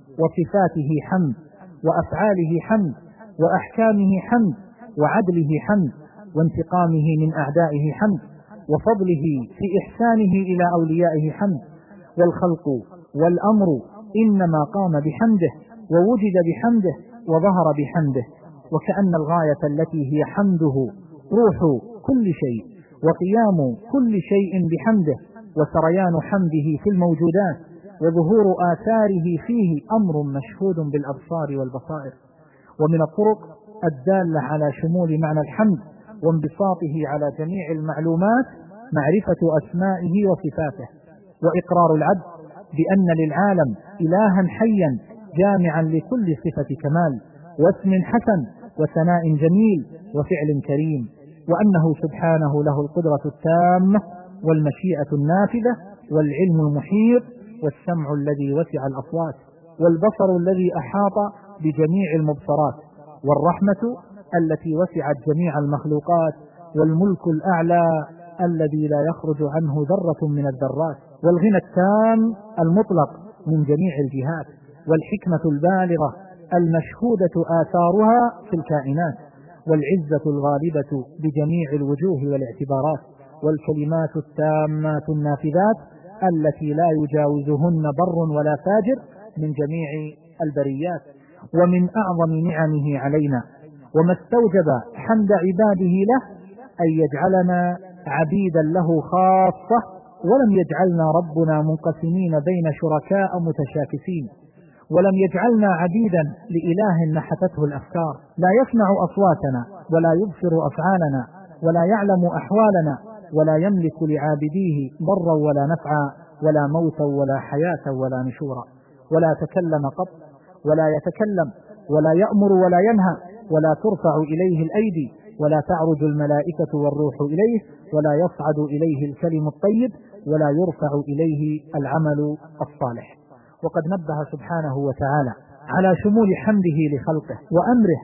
وصفاته حمد، وأفعاله حمد، وأحكامه حمد، وعدله حمد، وانتقامه من أعدائه حمد، وفضله في إحسانه إلى أوليائه حمد. والخلق والأمر إنما قام بحمده، ووجد بحمده، وظهر بحمده. وكأن الغاية التي هي حمده روح كل شيء، وقيام كل شيء بحمده، وسريان حمده في الموجودات، وظهور آثاره فيه أمر مشهود بالأبصار والبصائر. ومن الطرق الدالة على شمول معنى الحمد وانبساطه على جميع المعلومات معرفة أسمائه وصفاته، وإقرار العبد بأن للعالم إلها حيا جامعا لكل صفة كمال واسم حسن وثناء جميل وفعل كريم، وأنه سبحانه له القدرة التامة والمشيئة النافذة والعلم المحيط والسمع الذي وسع الأصوات والبصر الذي أحاط بجميع المبصرات والرحمة التي وسعت جميع المخلوقات والملك الأعلى الذي لا يخرج عنه ذرة من الذرات والغنى التام المطلق من جميع الجهات والحكمة البالغة المشهودة آثارها في الكائنات والعزة الغالبة بجميع الوجوه والاعتبارات والكلمات التامات النافذات التي لا يجاوزهن بر ولا فاجر من جميع البريات. ومن أعظم نعمه علينا وما استوجب حمد عباده له أن يجعلنا عبيدا له خاصة، ولم يجعلنا ربنا منقسمين بين شركاء متشاكسين، ولم يجعلنا عبيدا لإله نحتته الأفكار لا يسمع أصواتنا ولا يبصر أفعالنا ولا يعلم أحوالنا ولا يملك لعابديه ضرا ولا نفعا ولا موتا ولا حياة ولا نشورا، ولا تكلم قط ولا يتكلم ولا يأمر ولا ينهى ولا ترفع إليه الأيدي ولا تعرج الملائكة والروح إليه ولا يصعد إليه الكلم الطيب ولا يرفع إليه العمل الصالح. وقد نبه سبحانه وتعالى على شمول حمده لخلقه وأمره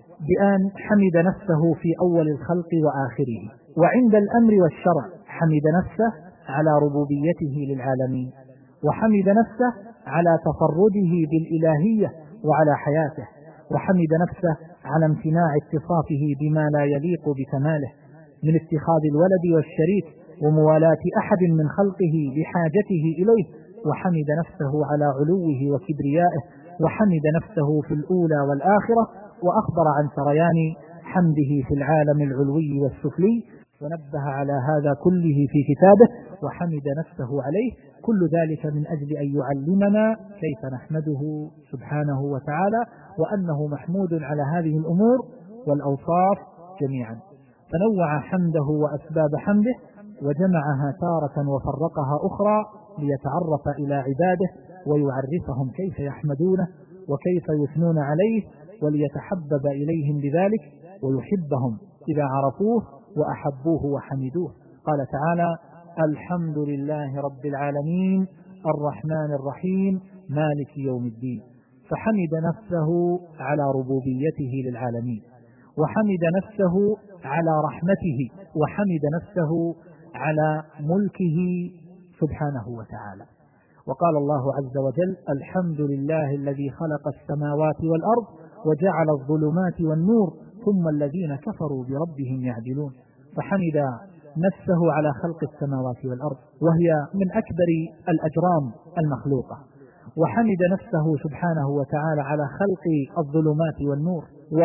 بأن حمد نفسه في أول الخلق وآخره، وعند الأمر والشرع حمد نفسه على ربوبيته للعالمين، وحمد نفسه على تفرده بالإلهية وعلى حياته، وحمد نفسه على امتناع اتصافه بما لا يليق بكماله من اتخاذ الولد والشريك وموالاة أحد من خلقه بحاجته إليه، وحمد نفسه على علوه وكبريائه، وحمد نفسه في الأولى والآخرة، وأخبر عن سريان حمده في العالم العلوي والسفلي، ونبه على هذا كله في كتابه وحمد نفسه عليه. كل ذلك من أجل أن يعلمنا كيف نحمده سبحانه وتعالى، وأنه محمود على هذه الأمور والأوصاف جميعا. فنوع حمده وأسباب حمده وجمعها تارة وفرقها أخرى ليتعرف إلى عباده ويعرفهم كيف يحمدونه وكيف يثنون عليه، وليتحبب إليهم بذلك ويحبهم إذا عرفوه وأحبوه وحمدوه. قال تعالى: الحمد لله رب العالمين الرحمن الرحيم مالك يوم الدين. فحمد نفسه على ربوبيته للعالمين، وحمد نفسه على رحمته، وحمد نفسه على ملكه سبحانه وتعالى. وقال الله عز وجل: الحمد لله الذي خلق السماوات والأرض وجعل الظلمات والنور ثم الذين كفروا بربهم يعدلون. فحمد نفسه على خلق السماوات والأرض وهي من أكبر الأجرام المخلوقة، وحمد نفسه سبحانه وتعالى على خلق الظلمات والنور،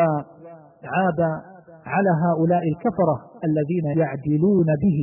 وعاب على هؤلاء الكفرة الذين يعدلون به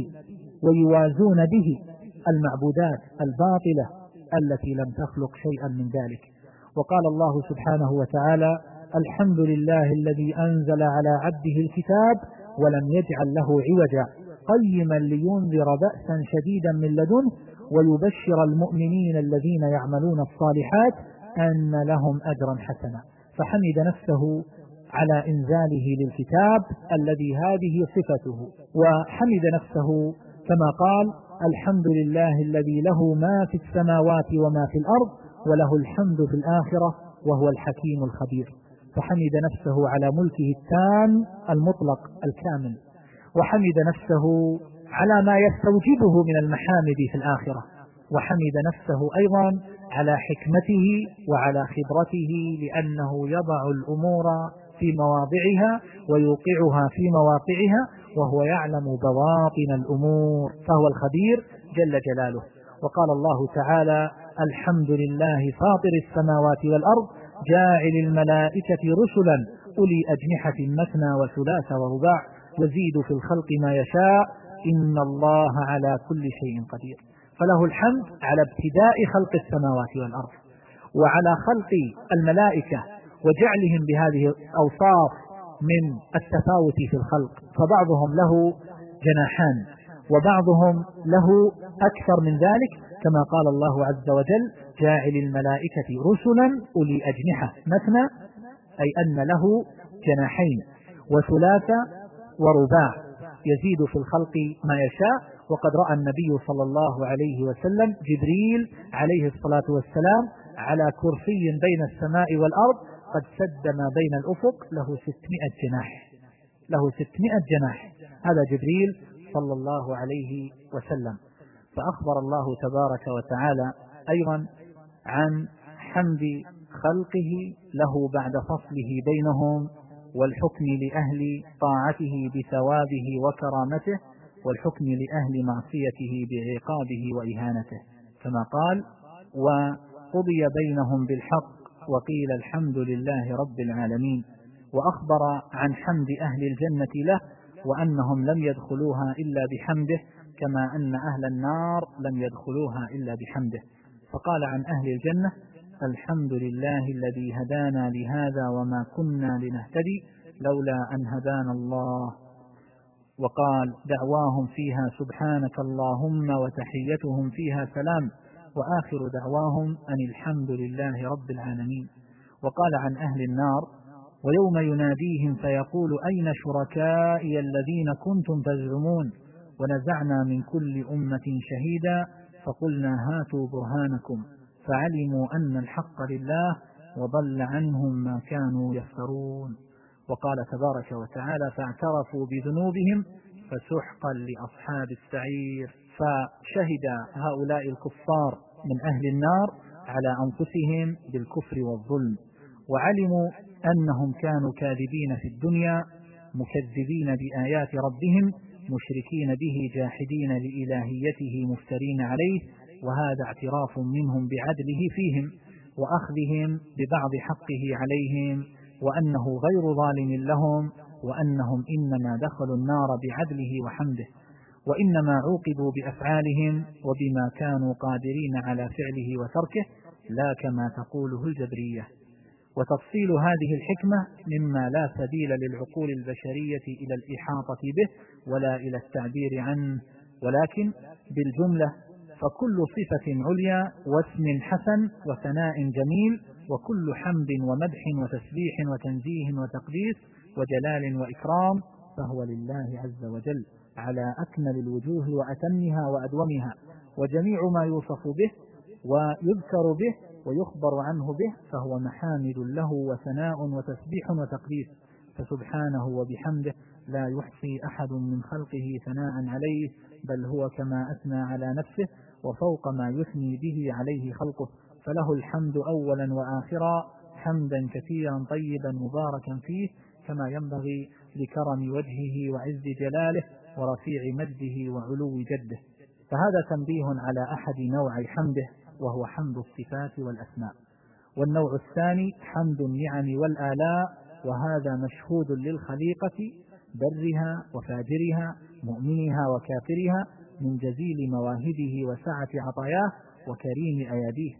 ويوازون به المعبودات الباطلة التي لم تخلق شيئا من ذلك. وقال الله سبحانه وتعالى: الحمد لله الذي أنزل على عبده الكتاب ولم يجعل له عوجا قيما لينذر بأسا شديدا من لدنه ويبشر المؤمنين الذين يعملون الصالحات أن لهم أجرا حسنا. فحمد نفسه على إنزاله للكتاب الذي هذه صفته، وحمد نفسه كما قال: الحمد لله الذي له ما في السماوات وما في الأرض وله الحمد في الآخرة وهو الحكيم الخبير. فحمد نفسه على ملكه التام المطلق الكامل، وحمد نفسه على ما يستوجبه من المحامد في الآخرة، وحمد نفسه أيضا على حكمته وعلى خبرته، لأنه يضع الأمور في مواضعها ويوقعها في مواقعها، وهو يعلم بواطن الأمور، فهو الخبير جل جلاله. وقال الله تعالى: الحمد لله فاطر السماوات والأرض جاعل الملائكة رسلا أولي أجنحة مثنى وثلاث ورباع يزيد في الخلق ما يشاء إن الله على كل شيء قدير. فله الحمد على ابتداء خلق السماوات والأرض، وعلى خلق الملائكة وجعلهم بهذه الأوصاف من التفاوت في الخلق، فبعضهم له جناحان وبعضهم له أكثر من ذلك، كما قال الله عز وجل: جاعل الملائكة رسلا أولي أجنحة مثنى، أي أن له جناحين، وثلاثة ورباع يزيد في الخلق ما يشاء. وقد رأى النبي صلى الله عليه وسلم جبريل عليه الصلاة والسلام على كرسي بين السماء والأرض قد سد ما بين الأفق له 600 جناح، له 600 جناح، هذا جبريل صلى الله عليه وسلم. فأخبر الله تبارك وتعالى أيضا عن حمد خلقه له بعد فصله بينهم، والحكم لأهل طاعته بثوابه وكرامته، والحكم لأهل معصيته بعقابه وإهانته، كما قال: وقضي بينهم بالحق وقيل الحمد لله رب العالمين. وأخبر عن حمد أهل الجنة له وأنهم لم يدخلوها إلا بحمده، كما أن أهل النار لم يدخلوها إلا بحمده. فقال عن أهل الجنة: الحمد لله الذي هدانا لهذا وما كنا لنهتدي لولا أن هدانا الله. وقال: دعواهم فيها سبحانك اللهم وتحيتهم فيها سلام وآخر دعواهم أن الحمد لله رب العالمين. وقال عن أهل النار: ويوم يناديهم فيقول أين شركائي الذين كنتم تزعمون ونزعنا من كل أمة شهيدا فقلنا هاتوا برهانكم فعلموا أن الحق لله وضل عنهم ما كانوا يفترون. وقال تبارك وتعالى: فاعترفوا بذنوبهم فسحقا لأصحاب السعير. فشهد هؤلاء الكفار من أهل النار على أنفسهم بالكفر والظلم، وعلموا أنهم كانوا كاذبين في الدنيا مكذبين بآيات ربهم مشركين به جاحدين لإلهيته مفترين عليه، وهذا اعتراف منهم بعدله فيهم وأخذهم ببعض حقه عليهم، وأنه غير ظالم لهم، وأنهم إنما دخلوا النار بعدله وحمده، وإنما عوقبوا بأفعالهم وبما كانوا قادرين على فعله وتركه، لا كما تقوله الجبرية. وتفصيل هذه الحكمة مما لا سبيل للعقول البشرية إلى الإحاطة به ولا إلى التعبير عنه، ولكن بالجملة فكل صفة عليا واسم حسن وثناء جميل وكل حمد ومدح وتسبيح وتنزيه وتقديس وجلال وإكرام فهو لله عز وجل على أكمل الوجوه وأتمها وأدومها، وجميع ما يوصف به ويذكر به ويخبر عنه به فهو محامد له وثناء وتسبيح وتقديس، فسبحانه وبحمده لا يحصي أحد من خلقه ثناء عليه، بل هو كما أثنى على نفسه وفوق ما يثني به عليه خلقه، فله الحمد أولا وآخرا حمدا كثيرا طيبا مباركا فيه كما ينبغي لكرم وجهه وعز جلاله ورفيع مجده وعلو جده. فهذا تنبيه على أحد نوعي حمده، وهو حمد الصفات والأسماء. والنوع الثاني حمد النعم والآلاء، وهذا مشهود للخليقة برها وفاجرها مؤمنها وكافرها من جزيل مواهبه وسعة عطاياه وكريم أياديه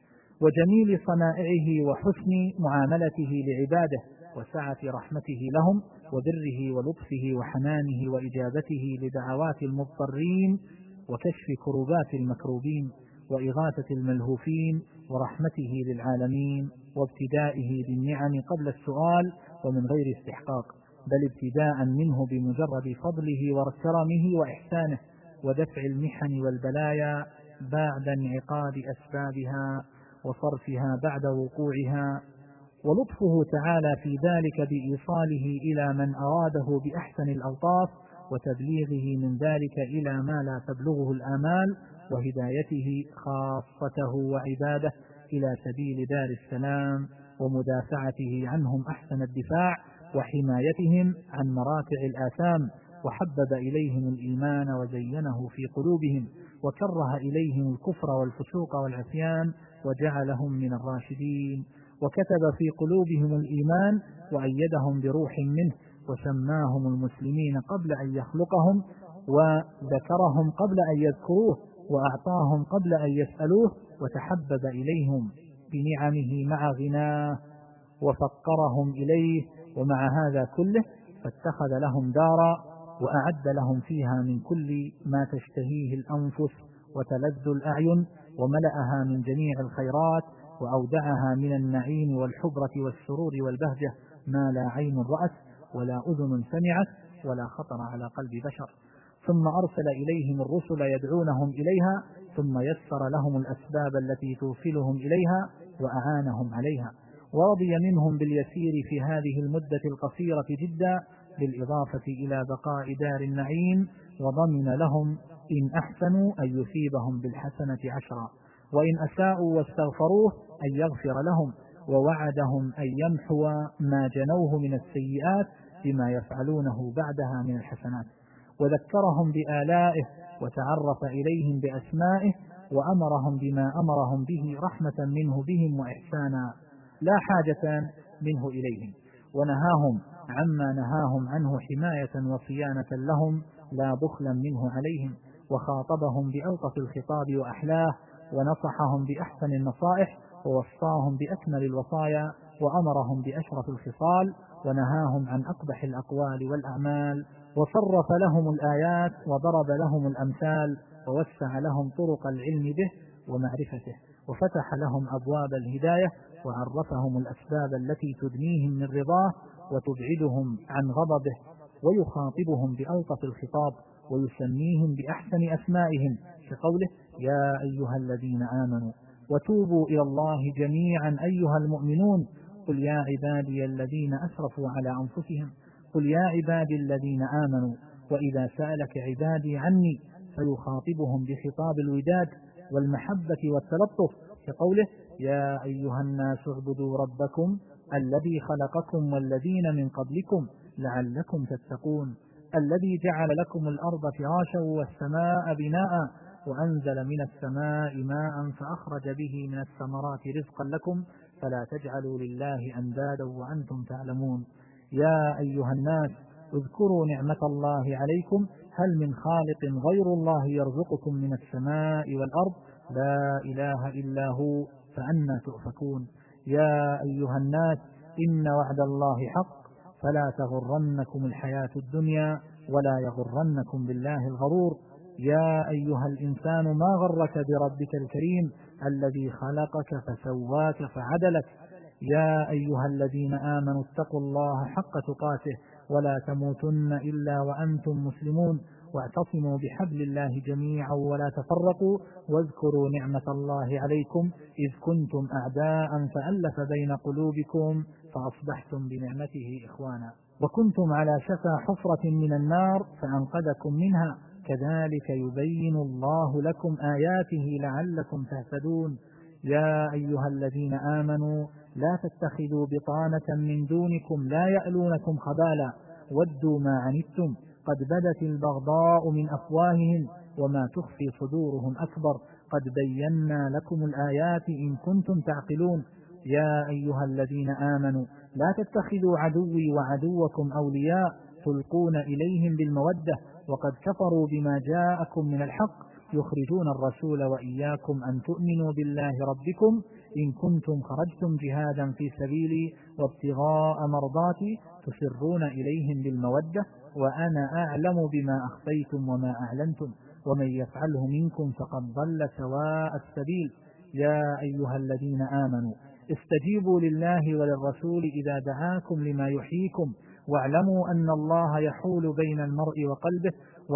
وجميل صنائعه وحسن معاملته لعباده وسعة رحمته لهم وبره ولطفه وحنانه وإجابته لدعوات المضطرين وكشف كربات المكروبين وإغاثة الملهوفين ورحمته للعالمين وابتدائه بالنعم قبل السؤال ومن غير استحقاق، بل ابتداء منه بمجرد فضله وكرمه وإحسانه ودفع المحن والبلايا بعد انعقاد أسبابها وصرفها بعد وقوعها، ولطفه تعالى في ذلك بإيصاله إلى من أراده بأحسن الألطاف وتبليغه من ذلك إلى ما لا تبلغه الآمال وهدايته خاصته وعباده إلى سبيل دار السلام ومدافعته عنهم أحسن الدفاع وحمايتهم عن مراتع الآثام، وحبب إليهم الإيمان وزينه في قلوبهم وكره إليهم الكفر والفسوق والعصيان وجعلهم من الراشدين، وكتب في قلوبهم الإيمان وأيدهم بروح منه وسماهم المسلمين قبل أن يخلقهم وذكرهم قبل أن يذكروه وأعطاهم قبل أن يسألوه وتحبب إليهم بنعمه مع غناه وفقرهم إليه، ومع هذا كله فاتخذ لهم دارا وأعد لهم فيها من كل ما تشتهيه الأنفس وتلذ الأعين وملأها من جميع الخيرات وأودعها من النعيم والحبرة والسرور والبهجة ما لا عين رأت ولا أذن سمعت ولا خطر على قلب بشر، ثم أرسل إليهم الرسل يدعونهم إليها ثم يسر لهم الأسباب التي توصلهم إليها وأعانهم عليها، ورضي منهم باليسير في هذه المدة القصيرة جدا بالإضافة إلى بقاء دار النعيم، وضمن لهم إن أحسنوا أن يثيبهم بالحسنة عشرا وإن أساءوا واستغفروه أن يغفر لهم، ووعدهم أن يمحو ما جنوه من السيئات بما يفعلونه بعدها من الحسنات، وذكرهم بآلائه وتعرف إليهم بأسمائه وأمرهم بما أمرهم به رحمة منه بهم وإحسانا لا حاجة منه إليهم، ونهاهم عما نهاهم عنه حماية وصيانة لهم لا بخلا منه عليهم، وخاطبهم بألطف الخطاب وأحلاه ونصحهم بأحسن النصائح ووصاهم بأكمل الوصايا وأمرهم بأشرف الخصال ونهاهم عن أقبح الأقوال والأعمال، وصرف لهم الآيات وضرب لهم الأمثال ووسع لهم طرق العلم به ومعرفته وفتح لهم أبواب الهداية وعرفهم الأسباب التي تدنيهم من رضاه وتبعدهم عن غضبه، ويخاطبهم بألطف الخطاب ويسميهم بأحسن أسمائهم كقوله يا أيها الذين آمنوا وتوبوا إلى الله جميعا أيها المؤمنون قل يا عبادي الذين أسرفوا على أنفسهم قل يا عبادي الذين آمنوا وإذا سألك عبادي عني، فيخاطبهم بخطاب الوداد والمحبة والتلطف كقوله يا أيها الناس اعبدوا ربكم الذي خلقكم والذين من قبلكم لعلكم تتقون الذي جعل لكم الأرض فراشا والسماء بناء وأنزل من السماء ماء فأخرج به من الثمرات رزقا لكم فلا تجعلوا لله أندادا وأنتم تعلمون يا أيها الناس اذكروا نعمة الله عليكم هل من خالق غير الله يرزقكم من السماء والأرض لا إله إلا هو فأنى تؤفكون يا أيها الناس إن وعد الله حق فلا تغرنكم الحياة الدنيا ولا يغرنكم بالله الغرور يا أيها الإنسان ما غرك بربك الكريم الذي خلقك فسواك فعدلك يا أيها الذين آمنوا اتقوا الله حق تقاته ولا تموتن إلا وأنتم مسلمون واعتصموا بحبل الله جميعا ولا تفرقوا واذكروا نعمة الله عليكم إذ كنتم أعداء فألف بين قلوبكم فأصبحتم بنعمته إخوانا وكنتم على شفا حفرة من النار فأنقذكم منها كذلك يبين الله لكم آياته لعلكم تهتدون يا أيها الذين آمنوا لا تتخذوا بطانة من دونكم لا يألونكم خبالا ودوا ما عنتم قد بدت البغضاء من أفواههم وما تخفي صدورهم أكبر قد بينا لكم الآيات إن كنتم تعقلون يا أيها الذين آمنوا لا تتخذوا عدوي وعدوكم أولياء تلقون إليهم بالمودة وقد كفروا بما جاءكم من الحق يخرجون الرسول وإياكم أن تؤمنوا بالله ربكم إن كنتم خرجتم جهادا في سبيلي وابتغاء مرضاتي تسرون إليهم بالمودة وأنا أعلم بما أخفيتم وما أعلنتم ومن يفعله منكم فقد ضل سواء السبيل يا أيها الذين آمنوا استجيبوا لله وللرسول إذا دعاكم لما يحييكم واعلموا أن الله يحول بين المرء وقلبه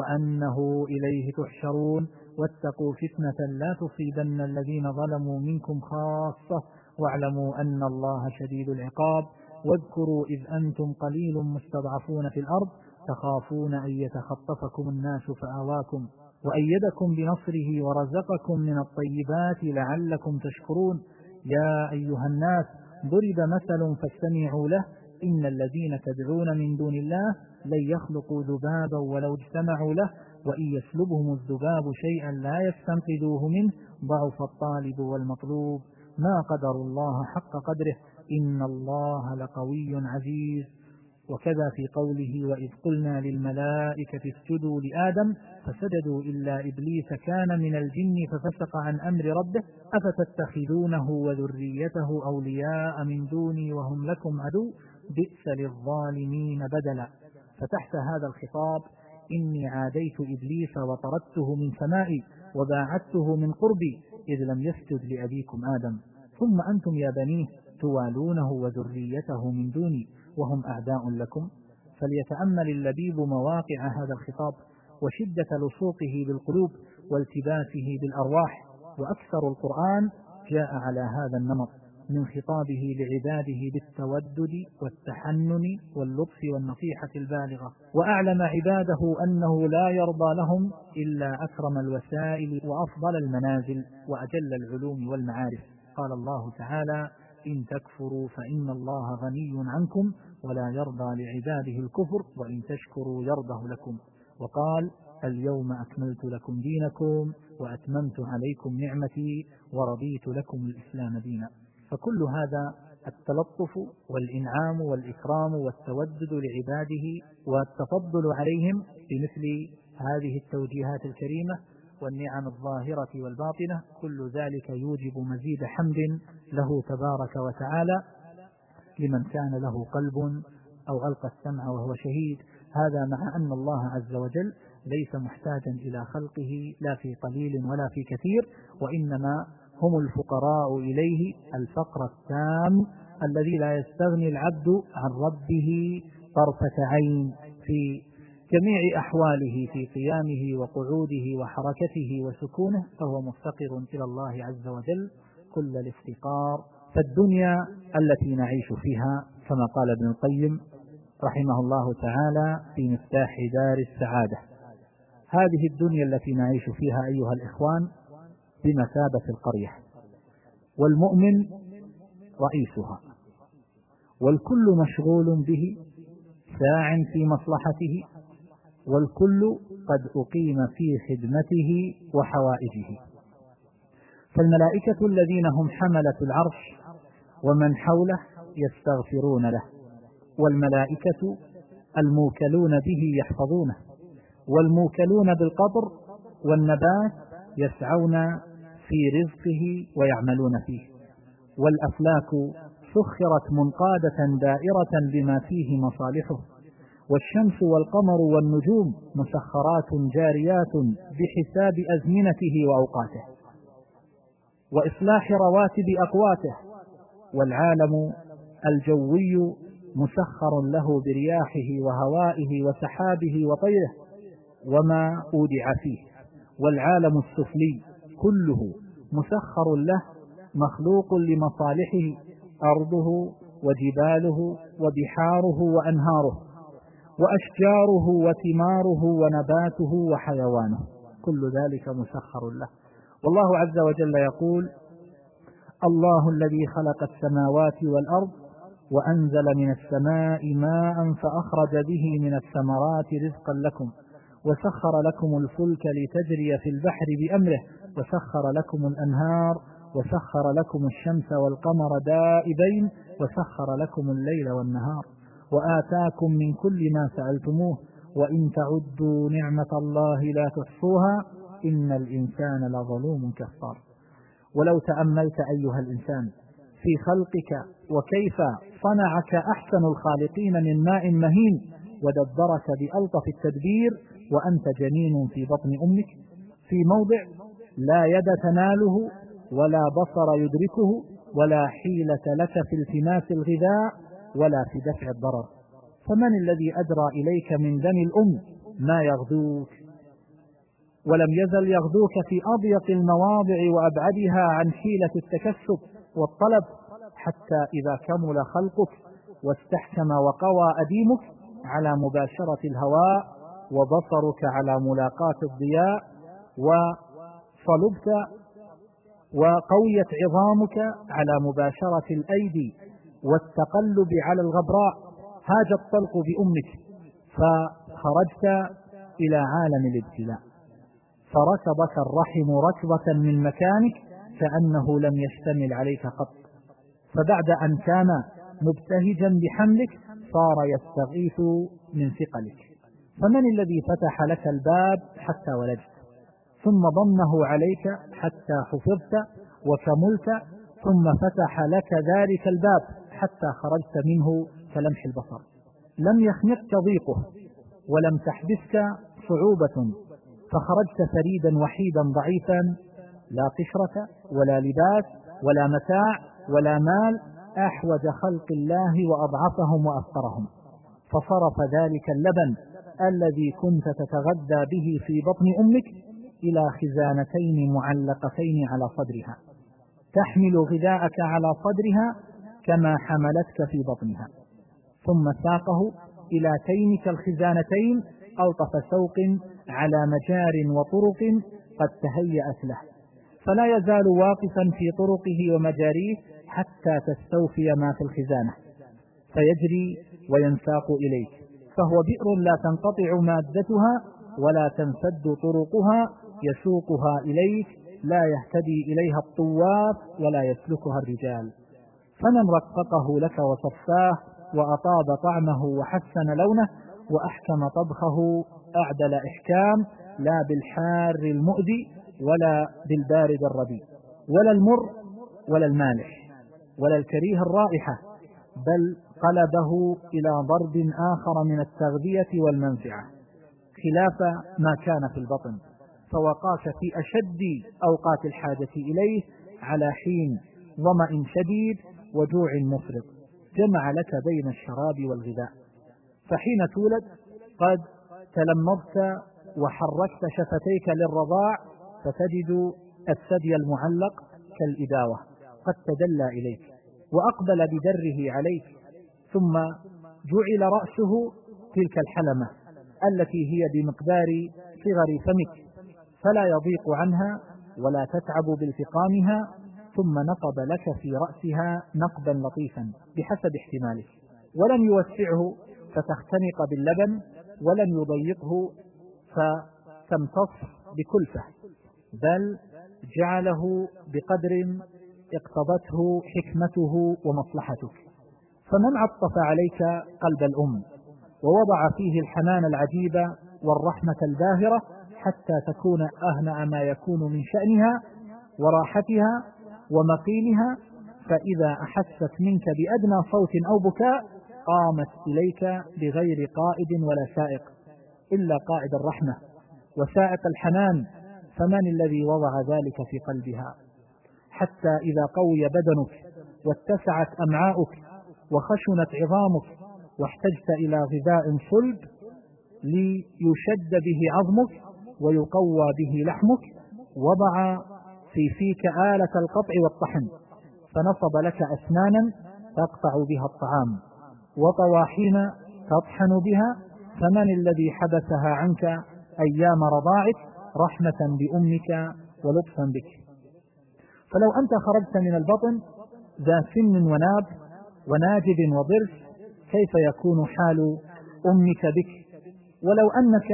وأنه إليه تحشرون واتقوا فتنة لا تصيبن الذين ظلموا منكم خاصة واعلموا أن الله شديد العقاب واذكروا إذ أنتم قليل مستضعفون في الأرض تخافون أن يتخطفكم الناس فآواكم وأيدكم بنصره ورزقكم من الطيبات لعلكم تشكرون يا أيها الناس ضرب مثل فاستمعوا له إن الذين تدعون من دون الله لن يخلقوا ذبابا ولو اجتمعوا له وإن يسلبهم الذباب شيئا لا يستنقذوه منه ضعف الطالب والمطلوب ما قدروا الله حق قدره إن الله لقوي عزيز وكذا في قوله وإذ قلنا للملائكة اسجدوا لآدم فسجدوا إلا إبليس كان من الجن ففسق عن أمر ربه أفتتخذونه وذريته أولياء من دوني وهم لكم عدو بئس للظالمين بدلا. فتحت هذا الخطاب إني عاديت إبليس وطردته من سمائي وباعدته من قربي إذ لم يسجد لأبيكم آدم ثم أنتم يا بنيه توالونه وذريته من دوني وهم أعداء لكم. فليتأمل اللبيب مواقع هذا الخطاب وشدة لصوقه بالقلوب والتباسه بالأرواح وأكثر القرآن جاء على هذا النمط من خطابه لعباده بالتودد والتحنن واللطف والنصيحة البالغة وأعلم عباده أنه لا يرضى لهم إلا أكرم الوسائل وأفضل المنازل وأجل العلوم والمعارف. قال الله تعالى إن تكفروا فإن الله غني عنكم ولا يرضى لعباده الكفر وإن تشكروا يرضه لكم. وقال اليوم أكملت لكم دينكم وأتممت عليكم نعمتي ورضيت لكم الإسلام دينا. فكل هذا التلطف والإنعام والإكرام والتودد لعباده والتفضل عليهم بمثل هذه التوجيهات الكريمة والنعم الظاهرة والباطنة كل ذلك يوجب مزيد حمد له تبارك وتعالى لمن كان له قلب أو ألقى السمع وهو شهيد. هذا مع أن الله عز وجل ليس محتاجا إلى خلقه لا في قليل ولا في كثير وإنما هم الفقراء إليه الفقر التام الذي لا يستغني العبد عن ربه طرفة عين في جميع أحواله في قيامه وقعوده وحركته وسكونه فهو مفتقر إلى الله عز وجل كل الافتقار. فالدنيا التي نعيش فيها كما قال ابن القيم رحمه الله تعالى في مفتاح دار السعادة هذه الدنيا التي نعيش فيها أيها الإخوان بمثابة القرية والمؤمن رئيسها والكل مشغول به ساع في مصلحته والكل قد أقيم في خدمته وحوائجه. فالملائكة الذين هم حملة العرش ومن حوله يستغفرون له والملائكة الموكلون به يحفظونه والموكلون بالقطر والنبات يسعون في رزقه ويعملون فيه والأفلاك سخرت منقادة دائرة بما فيه مصالحه والشمس والقمر والنجوم مسخرات جاريات بحساب أزمنته وأوقاته وإصلاح رواتب أقواته والعالم الجوي مسخر له برياحه وهوائه وسحابه وطيره وما أودع فيه، والعالم السفلي كله مسخر له مخلوق لمصالحه، أرضه وجباله وبحاره وأنهاره وأشجاره وثماره ونباته وحيوانه، كل ذلك مسخر له. والله عز وجل يقول: الله الذي خلق السماوات والأرض وأنزل من السماء ماء فأخرج به من الثمرات رزقا لكم وسخر لكم الفلك لتجري في البحر بأمره وسخر لكم الأنهار وسخر لكم الشمس والقمر دائبين وسخر لكم الليل والنهار وآتاكم من كل ما سألتموه وإن تعدوا نعمة الله لا تحصوها إن الإنسان لظلوم كفار. ولو تأملت أيها الإنسان في خلقك وكيف صنعك أحسن الخالقين من ماء مهين ودبرك بألطف التدبير وأنت جنين في بطن أمك في موضع لا يد تناله ولا بصر يدركه ولا حيلة لك في التماس الغذاء ولا في دفع الضرر، فمن الذي أدرى إليك من دم الأم ما يغذوك؟ ولم يزل يغذوك في أضيق المواضع وأبعدها عن حيلة التكسب والطلب، حتى إذا كمل خلقك واستحكم وقوى أديمك على مباشرة الهواء وبصرك على ملاقاة الضياء وصلبت وقويت عظامك على مباشرة الأيدي والتقلب على الغبراء، هاج الطلق بأمك فخرجت إلى عالم الابتلاء، فركضك الرحم ركضة من مكانك كأنه لم يشتمل عليك قط، فبعد أن كان مبتهجا بحملك صار يستغيث من ثقلك. فمن الذي فتح لك الباب حتى ولدت، ثم ضمه عليك حتى حفظت وكملت، ثم فتح لك ذلك الباب حتى خرجت منه كلمح البصر؟ لم يخنقك ضيقه ولم تحبسك صعوبة، فخرجت فريدا وحيدا ضعيفا، لا قشرة ولا لباس ولا متاع ولا مال، أحوج خلق الله وأضعفهم وأفقرهم، فصرف ذلك اللبن الذي كنت تتغذى به في بطن أمك إلى خزانتين معلقتين على صدرها، تحمل غذاءك على صدرها كما حملتك في بطنها، ثم ساقه إلى تينك الخزانتين ألطف سوق على مجار وطرق قد تهيأت له، فلا يزال واقفا في طرقه ومجاريه حتى تستوفي ما في الخزانة، فيجري وينساق إليك، فهو بئر لا تنقطع مادتها ولا تنسد طرقها، يسوقها إليك لا يهتدي إليها الطواف ولا يسلكها الرجال. فمن رققه لك وصفاه وأطاب طعمه وحسن لونه وأحكم طبخه أعدل إحكام، لا بالحار المؤذي ولا بالبارد الرديء ولا المر ولا المالح ولا الكريه الرائحة، بل قلبه إلى ضرب آخر من التغذية والمنفعة خلاف ما كان في البطن، فوقاك في أشد أوقات الحاجة إليه على حين ظمأ شديد وجوع مفرط، جمع لك بين الشراب والغذاء، فحين تولد قد تلمضت وحركت شفتيك للرضاع فتجد الثدي المعلق كالإداوة قد تدلى إليك وأقبل بدره عليك، ثم جعل رأسه تلك الحلمة التي هي بمقدار صغر فمك فلا يضيق عنها ولا تتعب بالتقامها، ثم نقب لك في رأسها نقبا لطيفا بحسب احتمالك، ولم يوسعه فتختنق باللبن ولم يضيقه فتمتص بكلفة، بل جعله بقدر اقتضته حكمته ومصلحتك. فمن عطف عليك قلب الأم ووضع فيه الحنان العجيب والرحمة الباهرة حتى تكون أهنأ ما يكون من شأنها وراحتها ومقيلها، فإذا أحست منك بأدنى صوت أو بكاء قامت إليك بغير قائد ولا سائق إلا قائد الرحمة وسائق الحنان، فمن الذي وضع ذلك في قلبها؟ حتى إذا قوي بدنك واتسعت أمعاؤك وخشنت عظامك واحتجت إلى غذاء صلب ليشد به عظمك ويقوى به لحمك، وضع في فيك آلة القطع والطحن، فنصب لك أسنانا تقطع بها الطعام وطواحين تطحن بها، فمن الذي حبسها عنك أيام رضاعك رحمة بأمك ولطفا بك؟ فلو أنت خرجت من البطن ذا سن وناب وناجد وضرس، كيف يكون حال أمك بك؟ ولو أنك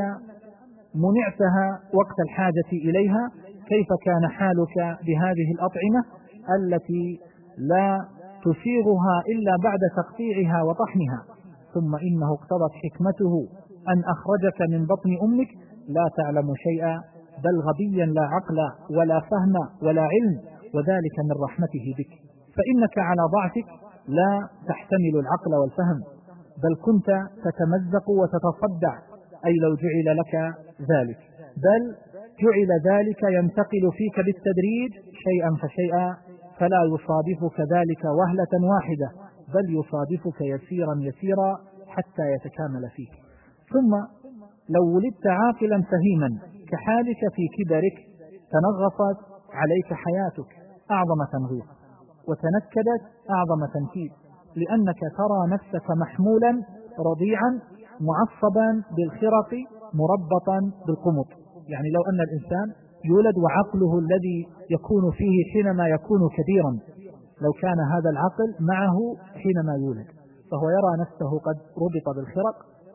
منعتها وقت الحاجة إليها، كيف كان حالك بهذه الأطعمة التي لا تسيغها إلا بعد تقطيعها وطحنها؟ ثم إنه اقتضت حكمته أن أخرجك من بطن أمك لا تعلم شيئا، بل غبيا لا عقل ولا فهم ولا علم، وذلك من رحمته بك، فإنك على ضعفك لا تحتمل العقل والفهم، بل كنت تتمزق وتتصدع، أي لو جعل لك ذلك، بل جعل ذلك ينتقل فيك بالتدريج شيئا فشيئا، فلا يصادفك ذلك وهلة واحدة، بل يصادفك يسيرا يسيرا حتى يتكامل فيك. ثم لو ولدت عاقلا فهيما كحالك في كبرك، تنغصت عليك حياتك أعظم تنغيص، وتنكدت أعظم تنكيد، لأنك ترى نفسك محمولا رضيعا معصبا بالخرق مربطا بالقمط. يعني لو أن الإنسان يولد وعقله الذي يكون فيه حينما يكون كبيرا، لو كان هذا العقل معه حينما يولد، فهو يرى نفسه قد ربط بالخرق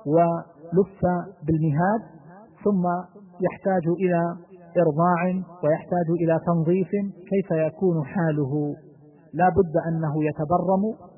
ولف بالمهاد، ثم يحتاج إلى إرضاع ويحتاج إلى تنظيف، كيف يكون حاله؟ لا بد أنه يتبرم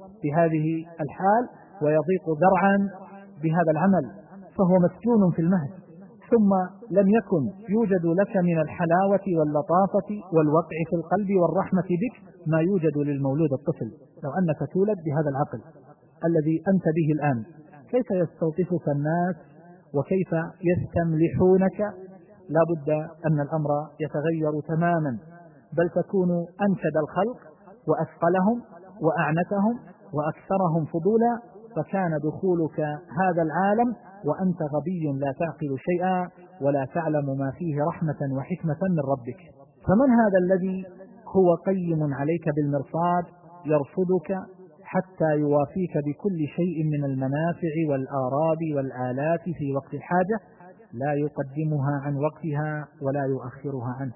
بهذه الحال ويضيق ذرعا بهذا العمل، فهو مسجون في المهد. ثم لم يكن يوجد لك من الحلاوة واللطافة والوقع في القلب والرحمة بك ما يوجد للمولود الطفل. لو أنك تولد بهذا العقل الذي أنت به الآن، كيف يستلطفك الناس وكيف يستملحونك؟ لا بد أن الأمر يتغير تماما، بل تكون أنكد الخلق وأثقلهم وأعنتهم وأكثرهم فضولا، فكان دخولك هذا العالم وأنت غبي لا تعقل شيئا ولا تعلم ما فيه رحمة وحكمة من ربك. فمن هذا الذي هو قيم عليك بالمرصاد يرصدك حتى يوافيك بكل شيء من المنافع والآراد والآلات في وقت الحاجة، لا يقدمها عن وقتها ولا يؤخرها عنه؟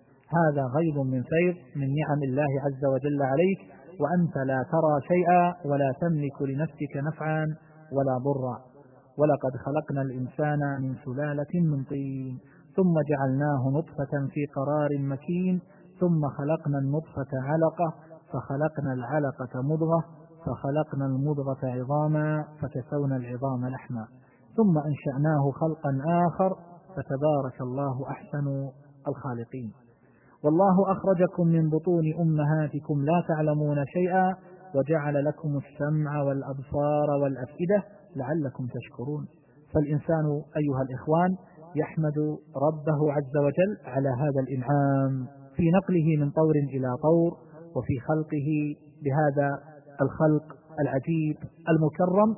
هذا غيظ من فيض من نعم الله عز وجل عليك، وأنت لا ترى شيئا ولا تملك لنفسك نفعا ولا ضرا. ولقد خلقنا الإنسان من سلالة من طين ثم جعلناه نطفة في قرار مكين ثم خلقنا النطفة علقة فخلقنا العلقة مضغة فخلقنا المضغة عظاما فكسونا العظام لحما ثم أنشأناه خلقا آخر فتبارك الله أحسن الخالقين. والله أخرجكم من بطون أمهاتكم لا تعلمون شيئا وجعل لكم السمع والأبصار والأفئدة لعلكم تشكرون. فالإنسان أيها الإخوان يحمد ربه عز وجل على هذا الإنعام في نقله من طور إلى طور، وفي خلقه بهذا الخلق العجيب المكرم،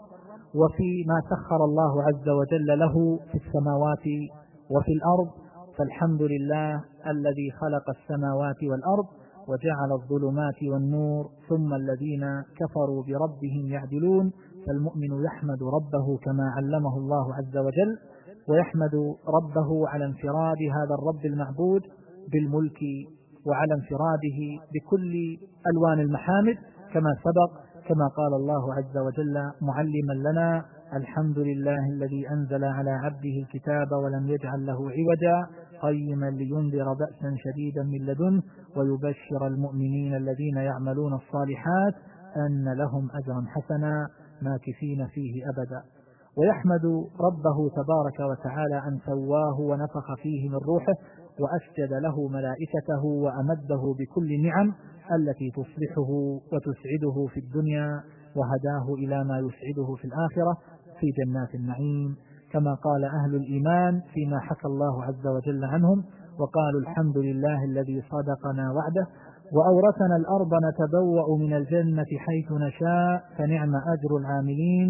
وفي ما سخر الله عز وجل له في السماوات وفي الأرض. فالحمد لله الذي خلق السماوات والأرض وجعل الظلمات والنور ثم الذين كفروا بربهم يعدلون. فالمؤمن يحمد ربه كما علمه الله عز وجل، ويحمد ربه على انفراد هذا الرب المعبود بالملك وعلى انفراده بكل ألوان المحامد كما سبق، كما قال الله عز وجل معلما لنا: الحمد لله الذي أنزل على عبده الكتاب ولم يجعل له عوجا قيما لينذر بأسا شديدا من لدنه ويبشر المؤمنين الذين يعملون الصالحات أن لهم أجرا حسنا ماكثين فيه أبدا. ويحمد ربه تبارك وتعالى أن سواه ونفخ فيه من روحه وأسجد له ملائكته وأمده بكل نعم التي تصلحه وتسعده في الدنيا وهداه إلى ما يسعده في الآخرة في جنات النعيم، كما قال أهل الإيمان فيما حكى الله عز وجل عنهم: وقالوا الحمد لله الذي صدقنا وعده وأورثنا الأرض نتبوأ من الجنة حيث نشاء فنعم أجر العاملين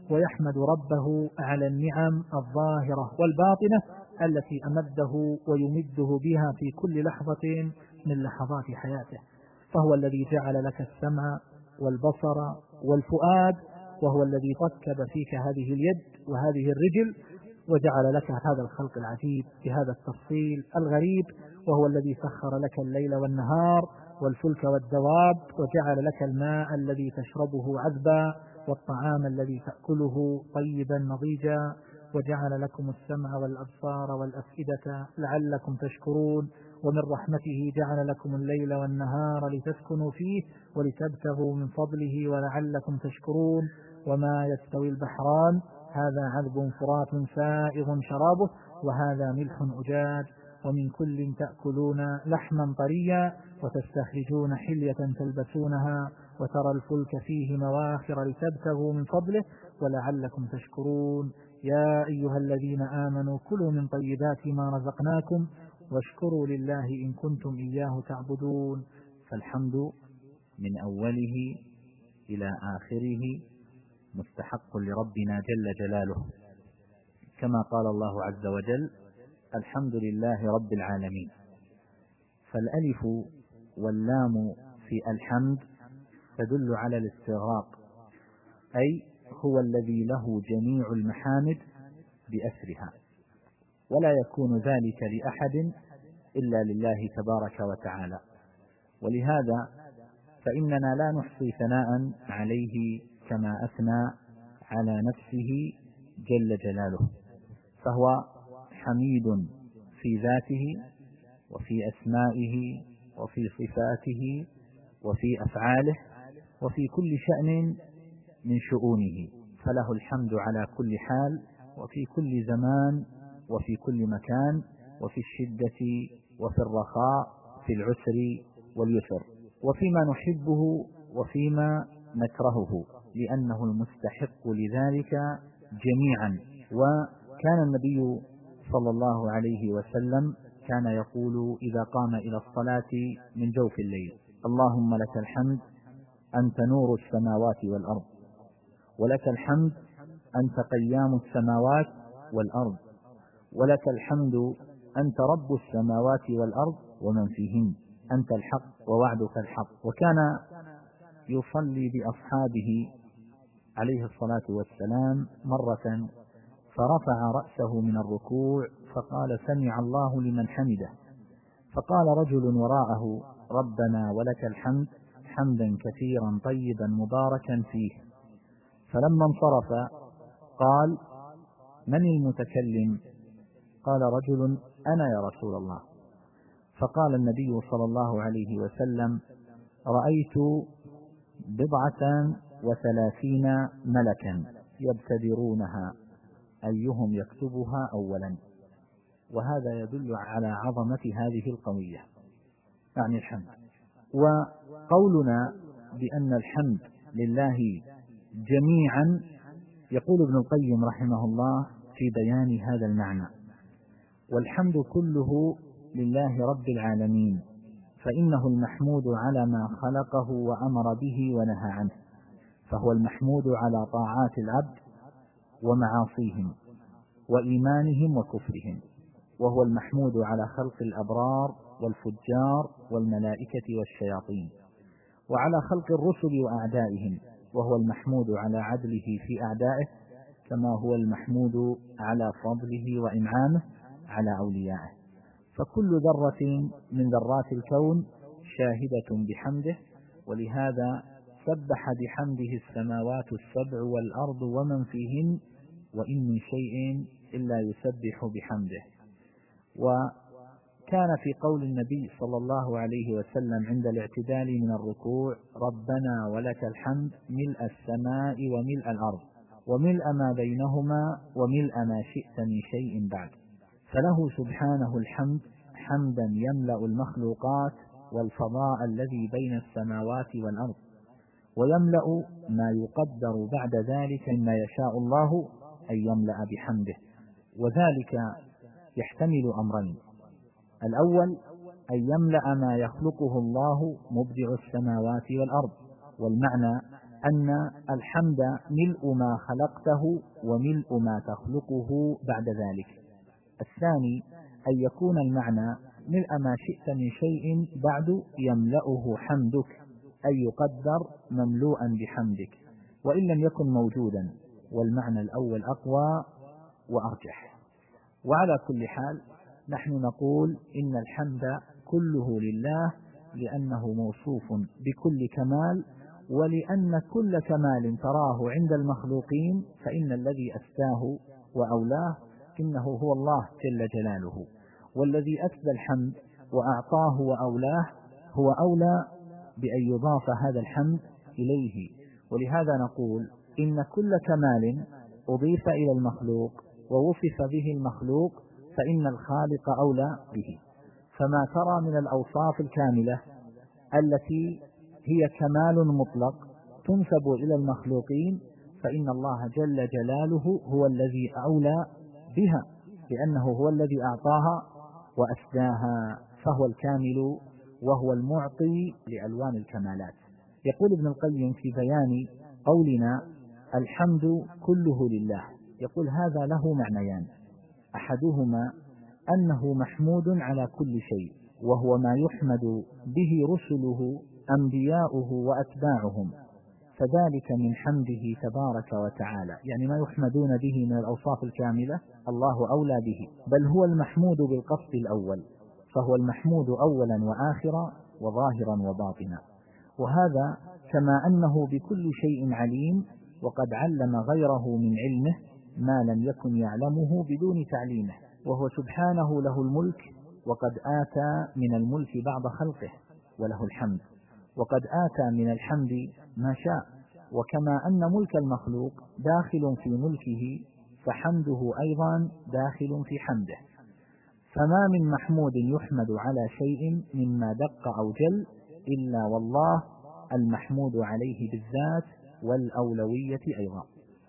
ويحمد ربه على النعم الظاهرة والباطنة التي أمده ويمده بها في كل لحظة من لحظات حياته. فهو الذي جعل لك السمع والبصر والفؤاد، وهو الذي ركب فيك هذه اليد وهذه الرجل، وجعل لك هذا الخلق العجيب بهذا التفصيل الغريب، وهو الذي سخر لك الليل والنهار والفلك والدواب، وجعل لك الماء الذي تشربه عذبا والطعام الذي تأكله طيبا نضيجا، وجعل لكم السمع والأبصار والأفئدة لعلكم تشكرون. ومن رحمته جعل لكم الليل والنهار لتسكنوا فيه ولتبتغوا من فضله ولعلكم تشكرون. وما يستوي البحران هذا عذب فرات سائغ شرابه وهذا ملح أجاج ومن كل تأكلون لحما طريا وتستخرجون حلية تلبسونها وترى الفلك فيه مواخر لتبتغوا من فضله ولعلكم تشكرون. يا أيها الذين آمنوا كلوا من طيبات ما رزقناكم واشكروا لله إن كنتم إياه تعبدون. فالحمد من أوله إلى آخره مستحق لربنا جل جلاله، كما قال الله عز وجل: الحمد لله رب العالمين. فالألف واللام في الحمد تدل على الاستغراق، أي هو الذي له جميع المحامد بأسرها، ولا يكون ذلك لأحد إلا لله تبارك وتعالى. ولهذا فإننا لا نحصي ثناء عليه كما أثنى على نفسه جل جلاله، فهو حميد في ذاته وفي أسمائه وفي صفاته وفي أفعاله وفي كل شأن من شؤونه، فله الحمد على كل حال وفي كل زمان وفي كل مكان، وفي الشدة وفي الرخاء، في العسر واليسر، وفيما نحبه وفيما نكرهه، لأنه المستحق لذلك جميعا. وكان النبي صلى الله عليه وسلم كان يقول إذا قام إلى الصلاة من جوف الليل: اللهم لك الحمد أنت نور السماوات والأرض، ولك الحمد أنت قيام السماوات والأرض، ولك الحمد أنت رب السماوات والأرض ومن فيهن، أنت الحق ووعدك الحق. وكان يصلي بأصحابه عليه الصلاة والسلام مرة فرفع رأسه من الركوع فقال: سمع الله لمن حمده. فقال رجل وراءه: ربنا ولك الحمد حمدا كثيرا طيبا مباركا فيه. فلما انصرف قال: من المتكلم؟ قال رجل: أنا يا رسول الله. فقال النبي صلى الله عليه وسلم: رأيت 37 ملكا يبتدرونها أيهم يكتبها أولا. وهذا يدل على عظمة هذه القوية، يعني الحمد. وقولنا بأن الحمد لله جميعا، يقول ابن القيم رحمه الله في بيان هذا المعنى: والحمد كله لله رب العالمين، فإنه المحمود على ما خلقه وأمر به ونهى عنه، فهو المحمود على طاعات العبد ومعاصيهم وإيمانهم وكفرهم، وهو المحمود على خلق الأبرار والفجار والملائكة والشياطين، وعلى خلق الرسل وأعدائهم، وهو المحمود على عدله في أعدائه، كما هو المحمود على فضله وإنعامه على أوليائه. فكل ذرة من ذرات الكون شاهدة بحمده، ولهذا سبح بحمده السماوات السبع والأرض ومن فيهن وإن من شيء إلا يسبح بحمده. وكان في قول النبي صلى الله عليه وسلم عند الاعتدال من الركوع: ربنا ولك الحمد ملء السماء وملء الأرض وملء ما بينهما وملء ما شئت من شيء بعد. فله سبحانه الحمد حمدا يملأ المخلوقات والفضاء الذي بين السماوات والأرض، ويملأ ما يقدر بعد ذلك مما يشاء الله أن يملأ بحمده. وذلك يحتمل أمرين: الأول أن يملأ ما يخلقه الله مبدع السماوات والأرض، والمعنى أن الحمد ملء ما خلقته وملء ما تخلقه بعد ذلك. الثاني أن يكون المعنى ملء ما شئت من شيء بعد يملأه حمدك، أي يقدر مملوءا بحمدك وإن لم يكن موجودا، والمعنى الأول أقوى وأرجح. وعلى كل حال نحن نقول إن الحمد كله لله، لأنه موصوف بكل كمال، ولأن كل كمال تراه عند المخلوقين فإن الذي أسداه وأولاه إنه هو الله جل جلاله، والذي أسدى الحمد وأعطاه وأولاه هو أولى بأن يضاف هذا الحمد إليه. ولهذا نقول إن كل كمال أضيف إلى المخلوق ووصف به المخلوق فإن الخالق أولى به. فما ترى من الأوصاف الكاملة التي هي كمال مطلق تنسب إلى المخلوقين فإن الله جل جلاله هو الذي أولى بها، لأنه هو الذي أعطاها وأسداها، فهو الكامل وهو المعطي لألوان الكمالات. يقول ابن القيم في بيان قولنا الحمد كله لله، يقول هذا له معنيان: أحدهما أنه محمود على كل شيء، وهو ما يحمد به رسله أنبياؤه وأتباعهم، فذلك من حمده تبارك وتعالى، يعني ما يحمدون به من الأوصاف الكاملة الله أولى به، بل هو المحمود بالقصد الأول، فهو المحمود أولا وآخرا وظاهرا وباطنا. وهذا كما أنه بكل شيء عليم، وقد علم غيره من علمه ما لم يكن يعلمه بدون تعليمه، وهو سبحانه له الملك، وقد آتى من الملك بعض خلقه وله الحمد، وقد آتى من الحمد ما شاء. وكما أن ملك المخلوق داخل في ملكه فحمده أيضا داخل في حمده، فما من محمود يحمد على شيء مما دق أو جل إلا والله المحمود عليه بالذات والأولوية أيضا.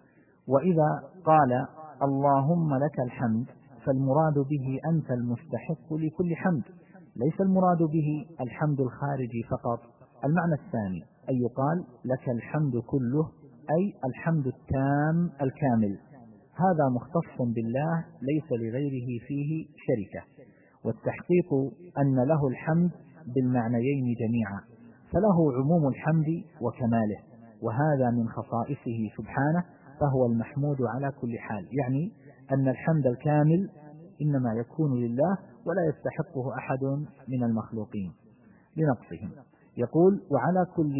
وإذا قال اللهم لك الحمد فالمراد به أنت المستحق لكل حمد، ليس المراد به الحمد الخارجي فقط. المعنى الثاني أن يقال لك الحمد كله، أي الحمد التام الكامل، هذا مختص بالله ليس لغيره فيه شركة. والتحقيق أن له الحمد بالمعنيين جميعا، فله عموم الحمد وكماله، وهذا من خصائصه سبحانه، فهو المحمود على كل حال، يعني أن الحمد الكامل إنما يكون لله ولا يستحقه أحد من المخلوقين لنقصهم. يقول وعلى كل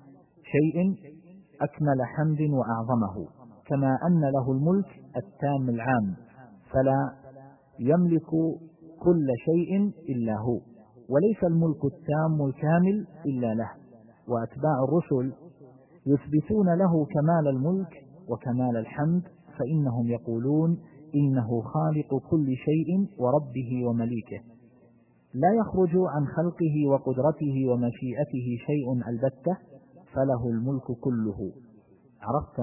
شيء أكمل حمد وأعظمه، كما أن له الملك التام العام، فلا يملك كل شيء إلا هو، وليس الملك التام الكامل إلا له. وأتباع الرسل يثبتون له كمال الملك وكمال الحمد، فإنهم يقولون إنه خالق كل شيء وربه ومليكه، لا يخرج عن خلقه وقدرته ومشيئته شيء البتة، فله الملك كله. عرفت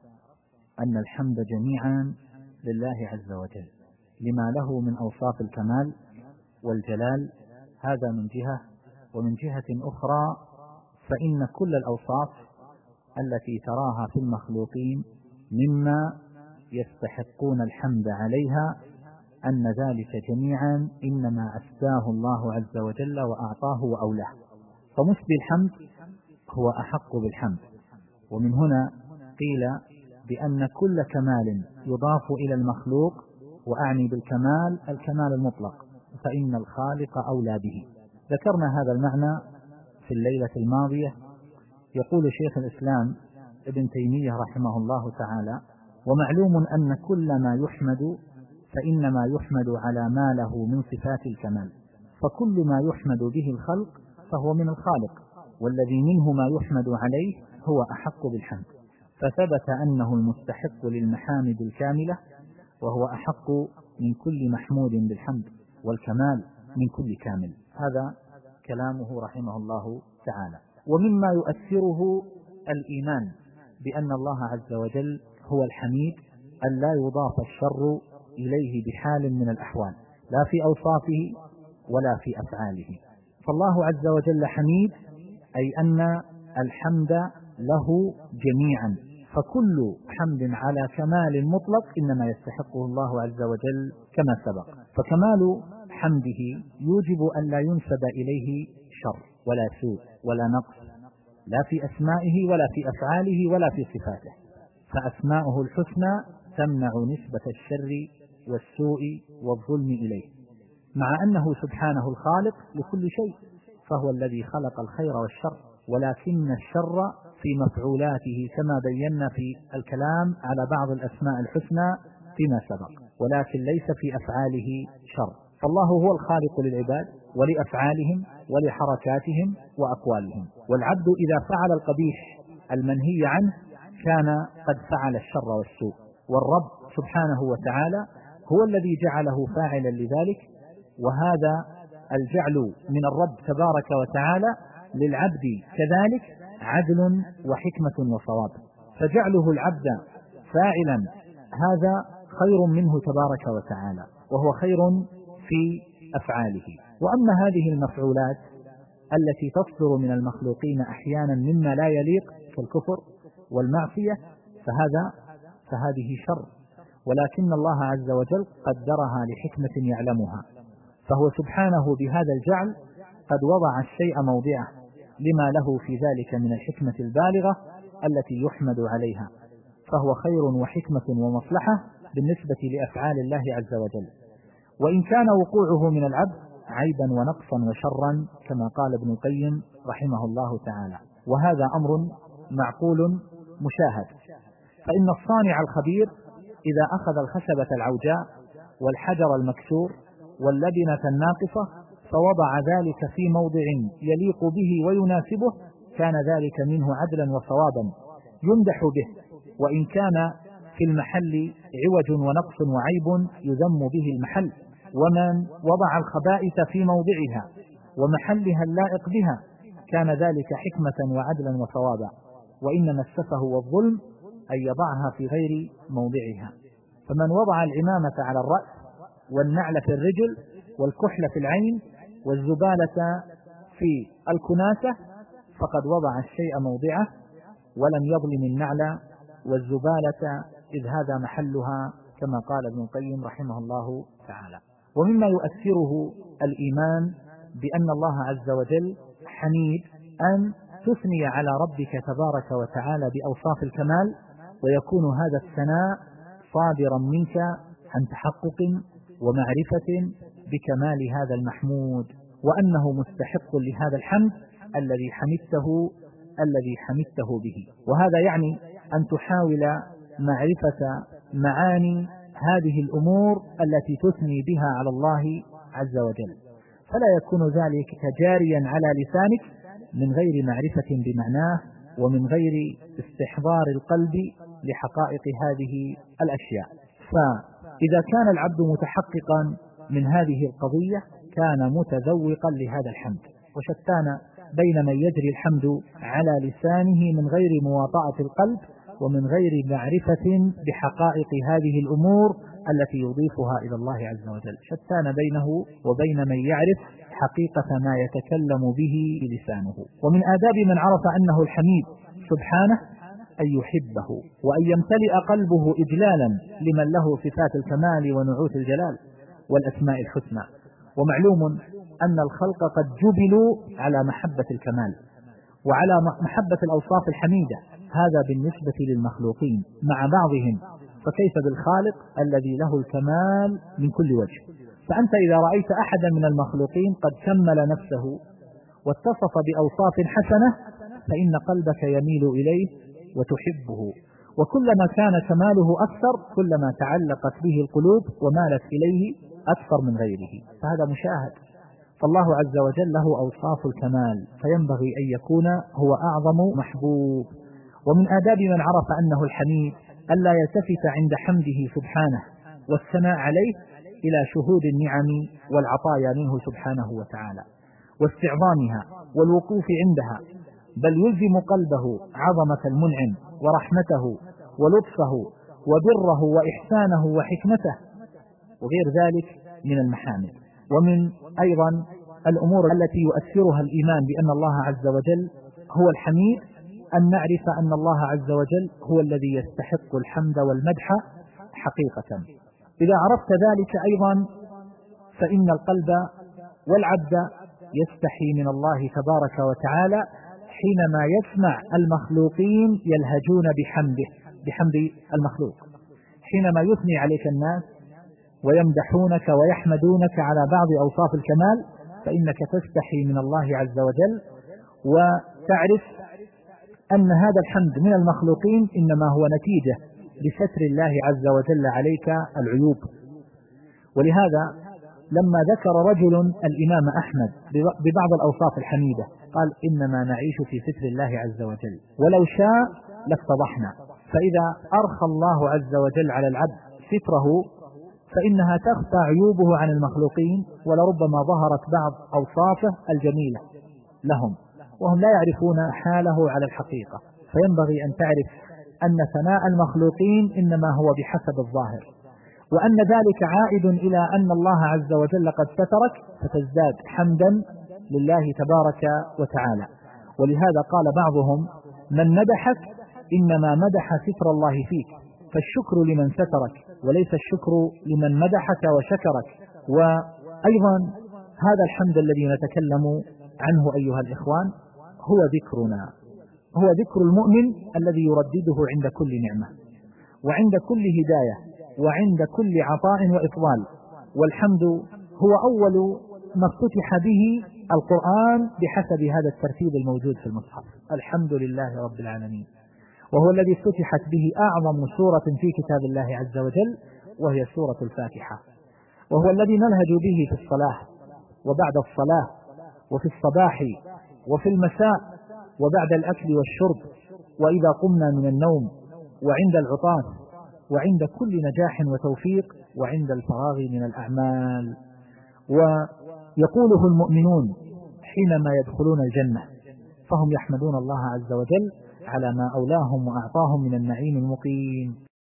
أن الحمد جميعا لله عز وجل لما له من أوصاف الكمال والجلال، هذا من جهة. ومن جهة أخرى فإن كل الأوصاف التي تراها في المخلوقين مما يستحقون الحمد عليها أن ذلك جميعا إنما أسداه الله عز وجل وأعطاه وأولاه، فمسدي الحمد هو أحق بالحمد. ومن هنا قيل بأن كل كمال يضاف إلى المخلوق، وأعني بالكمال الكمال المطلق، فإن الخالق أولى به. ذكرنا هذا المعنى في الليلة الماضية. يقول شيخ الإسلام ابن تيمية رحمه الله تعالى: ومعلوم أن كل ما يحمد فإنما يحمد على ما له من صفات الكمال، فكل ما يحمد به الخلق فهو من الخالق، والذي منه ما يحمد عليه هو أحق بالحمد، فثبت أنه المستحق للمحامد الكاملة، وهو أحق من كل محمود بالحمد والكمال من كل كامل. هذا كلامه رحمه الله تعالى. ومما يؤثره الإيمان بأن الله عز وجل هو الحميد أن لا يضاف الشر إليه بحال من الأحوال، لا في أوصافه ولا في أفعاله. فالله عز وجل حميد، أي أن الحمد له جميعا، فكل حمد على كمال مطلق إنما يستحقه الله عز وجل كما سبق. فكمال حمده يوجب أن لا ينسب إليه شر ولا سوء ولا نقص، لا في أسمائه ولا في أفعاله ولا في صفاته، فأسماؤه الحسنى تمنع نسبة الشر والسوء والظلم إليه، مع أنه سبحانه الخالق لكل شيء، فهو الذي خلق الخير والشر، ولكن الشر في مفعولاته كما بينا في الكلام على بعض الأسماء الحسنى فيما سبق، ولكن ليس في أفعاله شر. فالله هو الخالق للعباد ولأفعالهم ولحركاتهم وأقوالهم، والعبد إذا فعل القبيح المنهي عنه كان قد فعل الشر والسوء، والرب سبحانه وتعالى هو الذي جعله فاعلا لذلك، وهذا الجعل من الرب تبارك وتعالى للعبد كذلك عدل وحكمة وصواب، فجعله العبد فاعلا هذا خير منه تبارك وتعالى، وهو خير في أفعاله. وأما هذه المفعولات التي تصدر من المخلوقين أحيانا مما لا يليق كالكفر والمعصية فهذه شر، ولكن الله عز وجل قدرها لحكمة يعلمها، فهو سبحانه بهذا الجعل قد وضع الشيء موضعه لما له في ذلك من الحكمة البالغة التي يحمد عليها، فهو خير وحكمة ومصلحة بالنسبة لأفعال الله عز وجل، وإن كان وقوعه من العبد عيبا ونقصا وشرا كما قال ابن القيم رحمه الله تعالى، وهذا أمر معقول مشاهد. فإن الصانع الخبير إذا أخذ الخشبة العوجاء والحجر المكسور واللبنة الناقصة فوضع ذلك في موضع يليق به ويناسبه كان ذلك منه عدلا وصوابا يمدح به، وإن كان في المحل عوج ونقص وعيب يذم به المحل. ومن وضع الخبائث في موضعها ومحلها اللائق بها كان ذلك حكمة وعدلا وصوابا، وإنما السفه والظلم أن يضعها في غير موضعها. فمن وضع العمامة على الرأس والنعل في الرجل والكحل في العين والزبالة في الكناسة فقد وضع الشيء موضعه ولم يظلم النعل والزبالة إذ هذا محلها كما قال ابن القيم رحمه الله تعالى. ومما يؤثره الإيمان بأن الله عز وجل حميد أن تثني على ربك تبارك وتعالى بأوصاف الكمال، ويكون هذا الثناء صادرا منك عن تحقق ومعرفة بكمال هذا المحمود، وأنه مستحق لهذا الحمد الذي حمدته به. وهذا يعني أن تحاول معرفة معاني هذه الأمور التي تثني بها على الله عز وجل، فلا يكون ذلك جاريا على لسانك من غير معرفة بمعناه ومن غير استحضار القلب لحقائق هذه الأشياء. فإذا كان العبد متحققا من هذه القضية كان متذوقا لهذا الحمد، وشتان بين من يجري الحمد على لسانه من غير مواطأة القلب ومن غير معرفة بحقائق هذه الأمور التي يضيفها إلى الله عز وجل، شتان بينه وبين من يعرف حقيقة ما يتكلم به بلسانه. ومن آداب من عرف أنه الحميد سبحانه أن يحبه وأن يمتلئ قلبه إجلالا لمن له صفات الكمال ونعوت الجلال والأسماء الحسنى. ومعلوم أن الخلق قد جبلوا على محبة الكمال وعلى محبة الأوصاف الحميدة، هذا بالنسبة للمخلوقين مع بعضهم، فكيف بالخالق الذي له الكمال من كل وجه؟ فأنت إذا رأيت أحدا من المخلوقين قد كمل نفسه واتصف بأوصاف حسنة فإن قلبك يميل إليه وتحبه، وكلما كان كماله أكثر كلما تعلقت به القلوب ومالت إليه أكثر من غيره، فهذا مشاهد. فالله عز وجل له أوصاف الكمال فينبغي أن يكون هو أعظم محبوب. ومن آداب من عرف أنه الحميد ألا يلتفت عند حمده سبحانه والثناء عليه إلى شهود النعم والعطايا منه سبحانه وتعالى واستعظامها والوقوف عندها، بل يلزم قلبه عظمة المنعم ورحمته ولطفه وبره وإحسانه وحكمته وغير ذلك من المحامد. ومن أيضا الأمور التي يؤثرها الإيمان بأن الله عز وجل هو الحميد أن نعرف أن الله عز وجل هو الذي يستحق الحمد والمدح حقيقة. إذا عرفت ذلك أيضا فإن القلب والعبد يستحي من الله تبارك وتعالى حينما يسمع المخلوقين يلهجون بحمد المخلوق، حينما يثني عليك الناس ويمدحونك ويحمدونك على بعض أوصاف الكمال، فإنك تستحي من الله عز وجل وتعرف أن هذا الحمد من المخلوقين إنما هو نتيجة لستر الله عز وجل عليك العيوب. ولهذا لما ذكر رجل الإمام أحمد ببعض الأوصاف الحميدة قال إنما نعيش في ستر الله عز وجل ولو شاء لافتضحنا. فإذا أرخى الله عز وجل على العبد ستره فإنها تخفى عيوبه عن المخلوقين، ولربما ظهرت بعض أوصافه الجميلة لهم وهم لا يعرفون حاله على الحقيقة. فينبغي أن تعرف أن ثناء المخلوقين إنما هو بحسب الظاهر، وأن ذلك عائد إلى أن الله عز وجل قد سترك فتزداد حمدا لله تبارك وتعالى. ولهذا قال بعضهم من مدحك إنما مدح ستر الله فيك، فالشكر لمن سترك وليس الشكر لمن مدحك وشكرك. وأيضا هذا الحمد الذي نتكلم عنه أيها الإخوان هو ذكرنا، هو ذكر المؤمن الذي يردده عند كل نعمة وعند كل هداية وعند كل عطاء وإفضال. والحمد هو أول ما افتتح به القرآن بحسب هذا الترتيب الموجود في المصحف، الحمد لله رب العالمين، وهو الذي افتتحت به أعظم سورة في كتاب الله عز وجل وهي سورة الفاتحة، وهو الذي نلهج به في الصلاة وبعد الصلاة وفي الصباح وفي المساء وبعد الأكل والشرب وإذا قمنا من النوم وعند العطاس وعند كل نجاح وتوفيق وعند الفراغ من الأعمال. ويقوله المؤمنون حينما يدخلون الجنة فهم يحمدون الله عز وجل على ما أولاهم وأعطاهم من النعيم المقيم.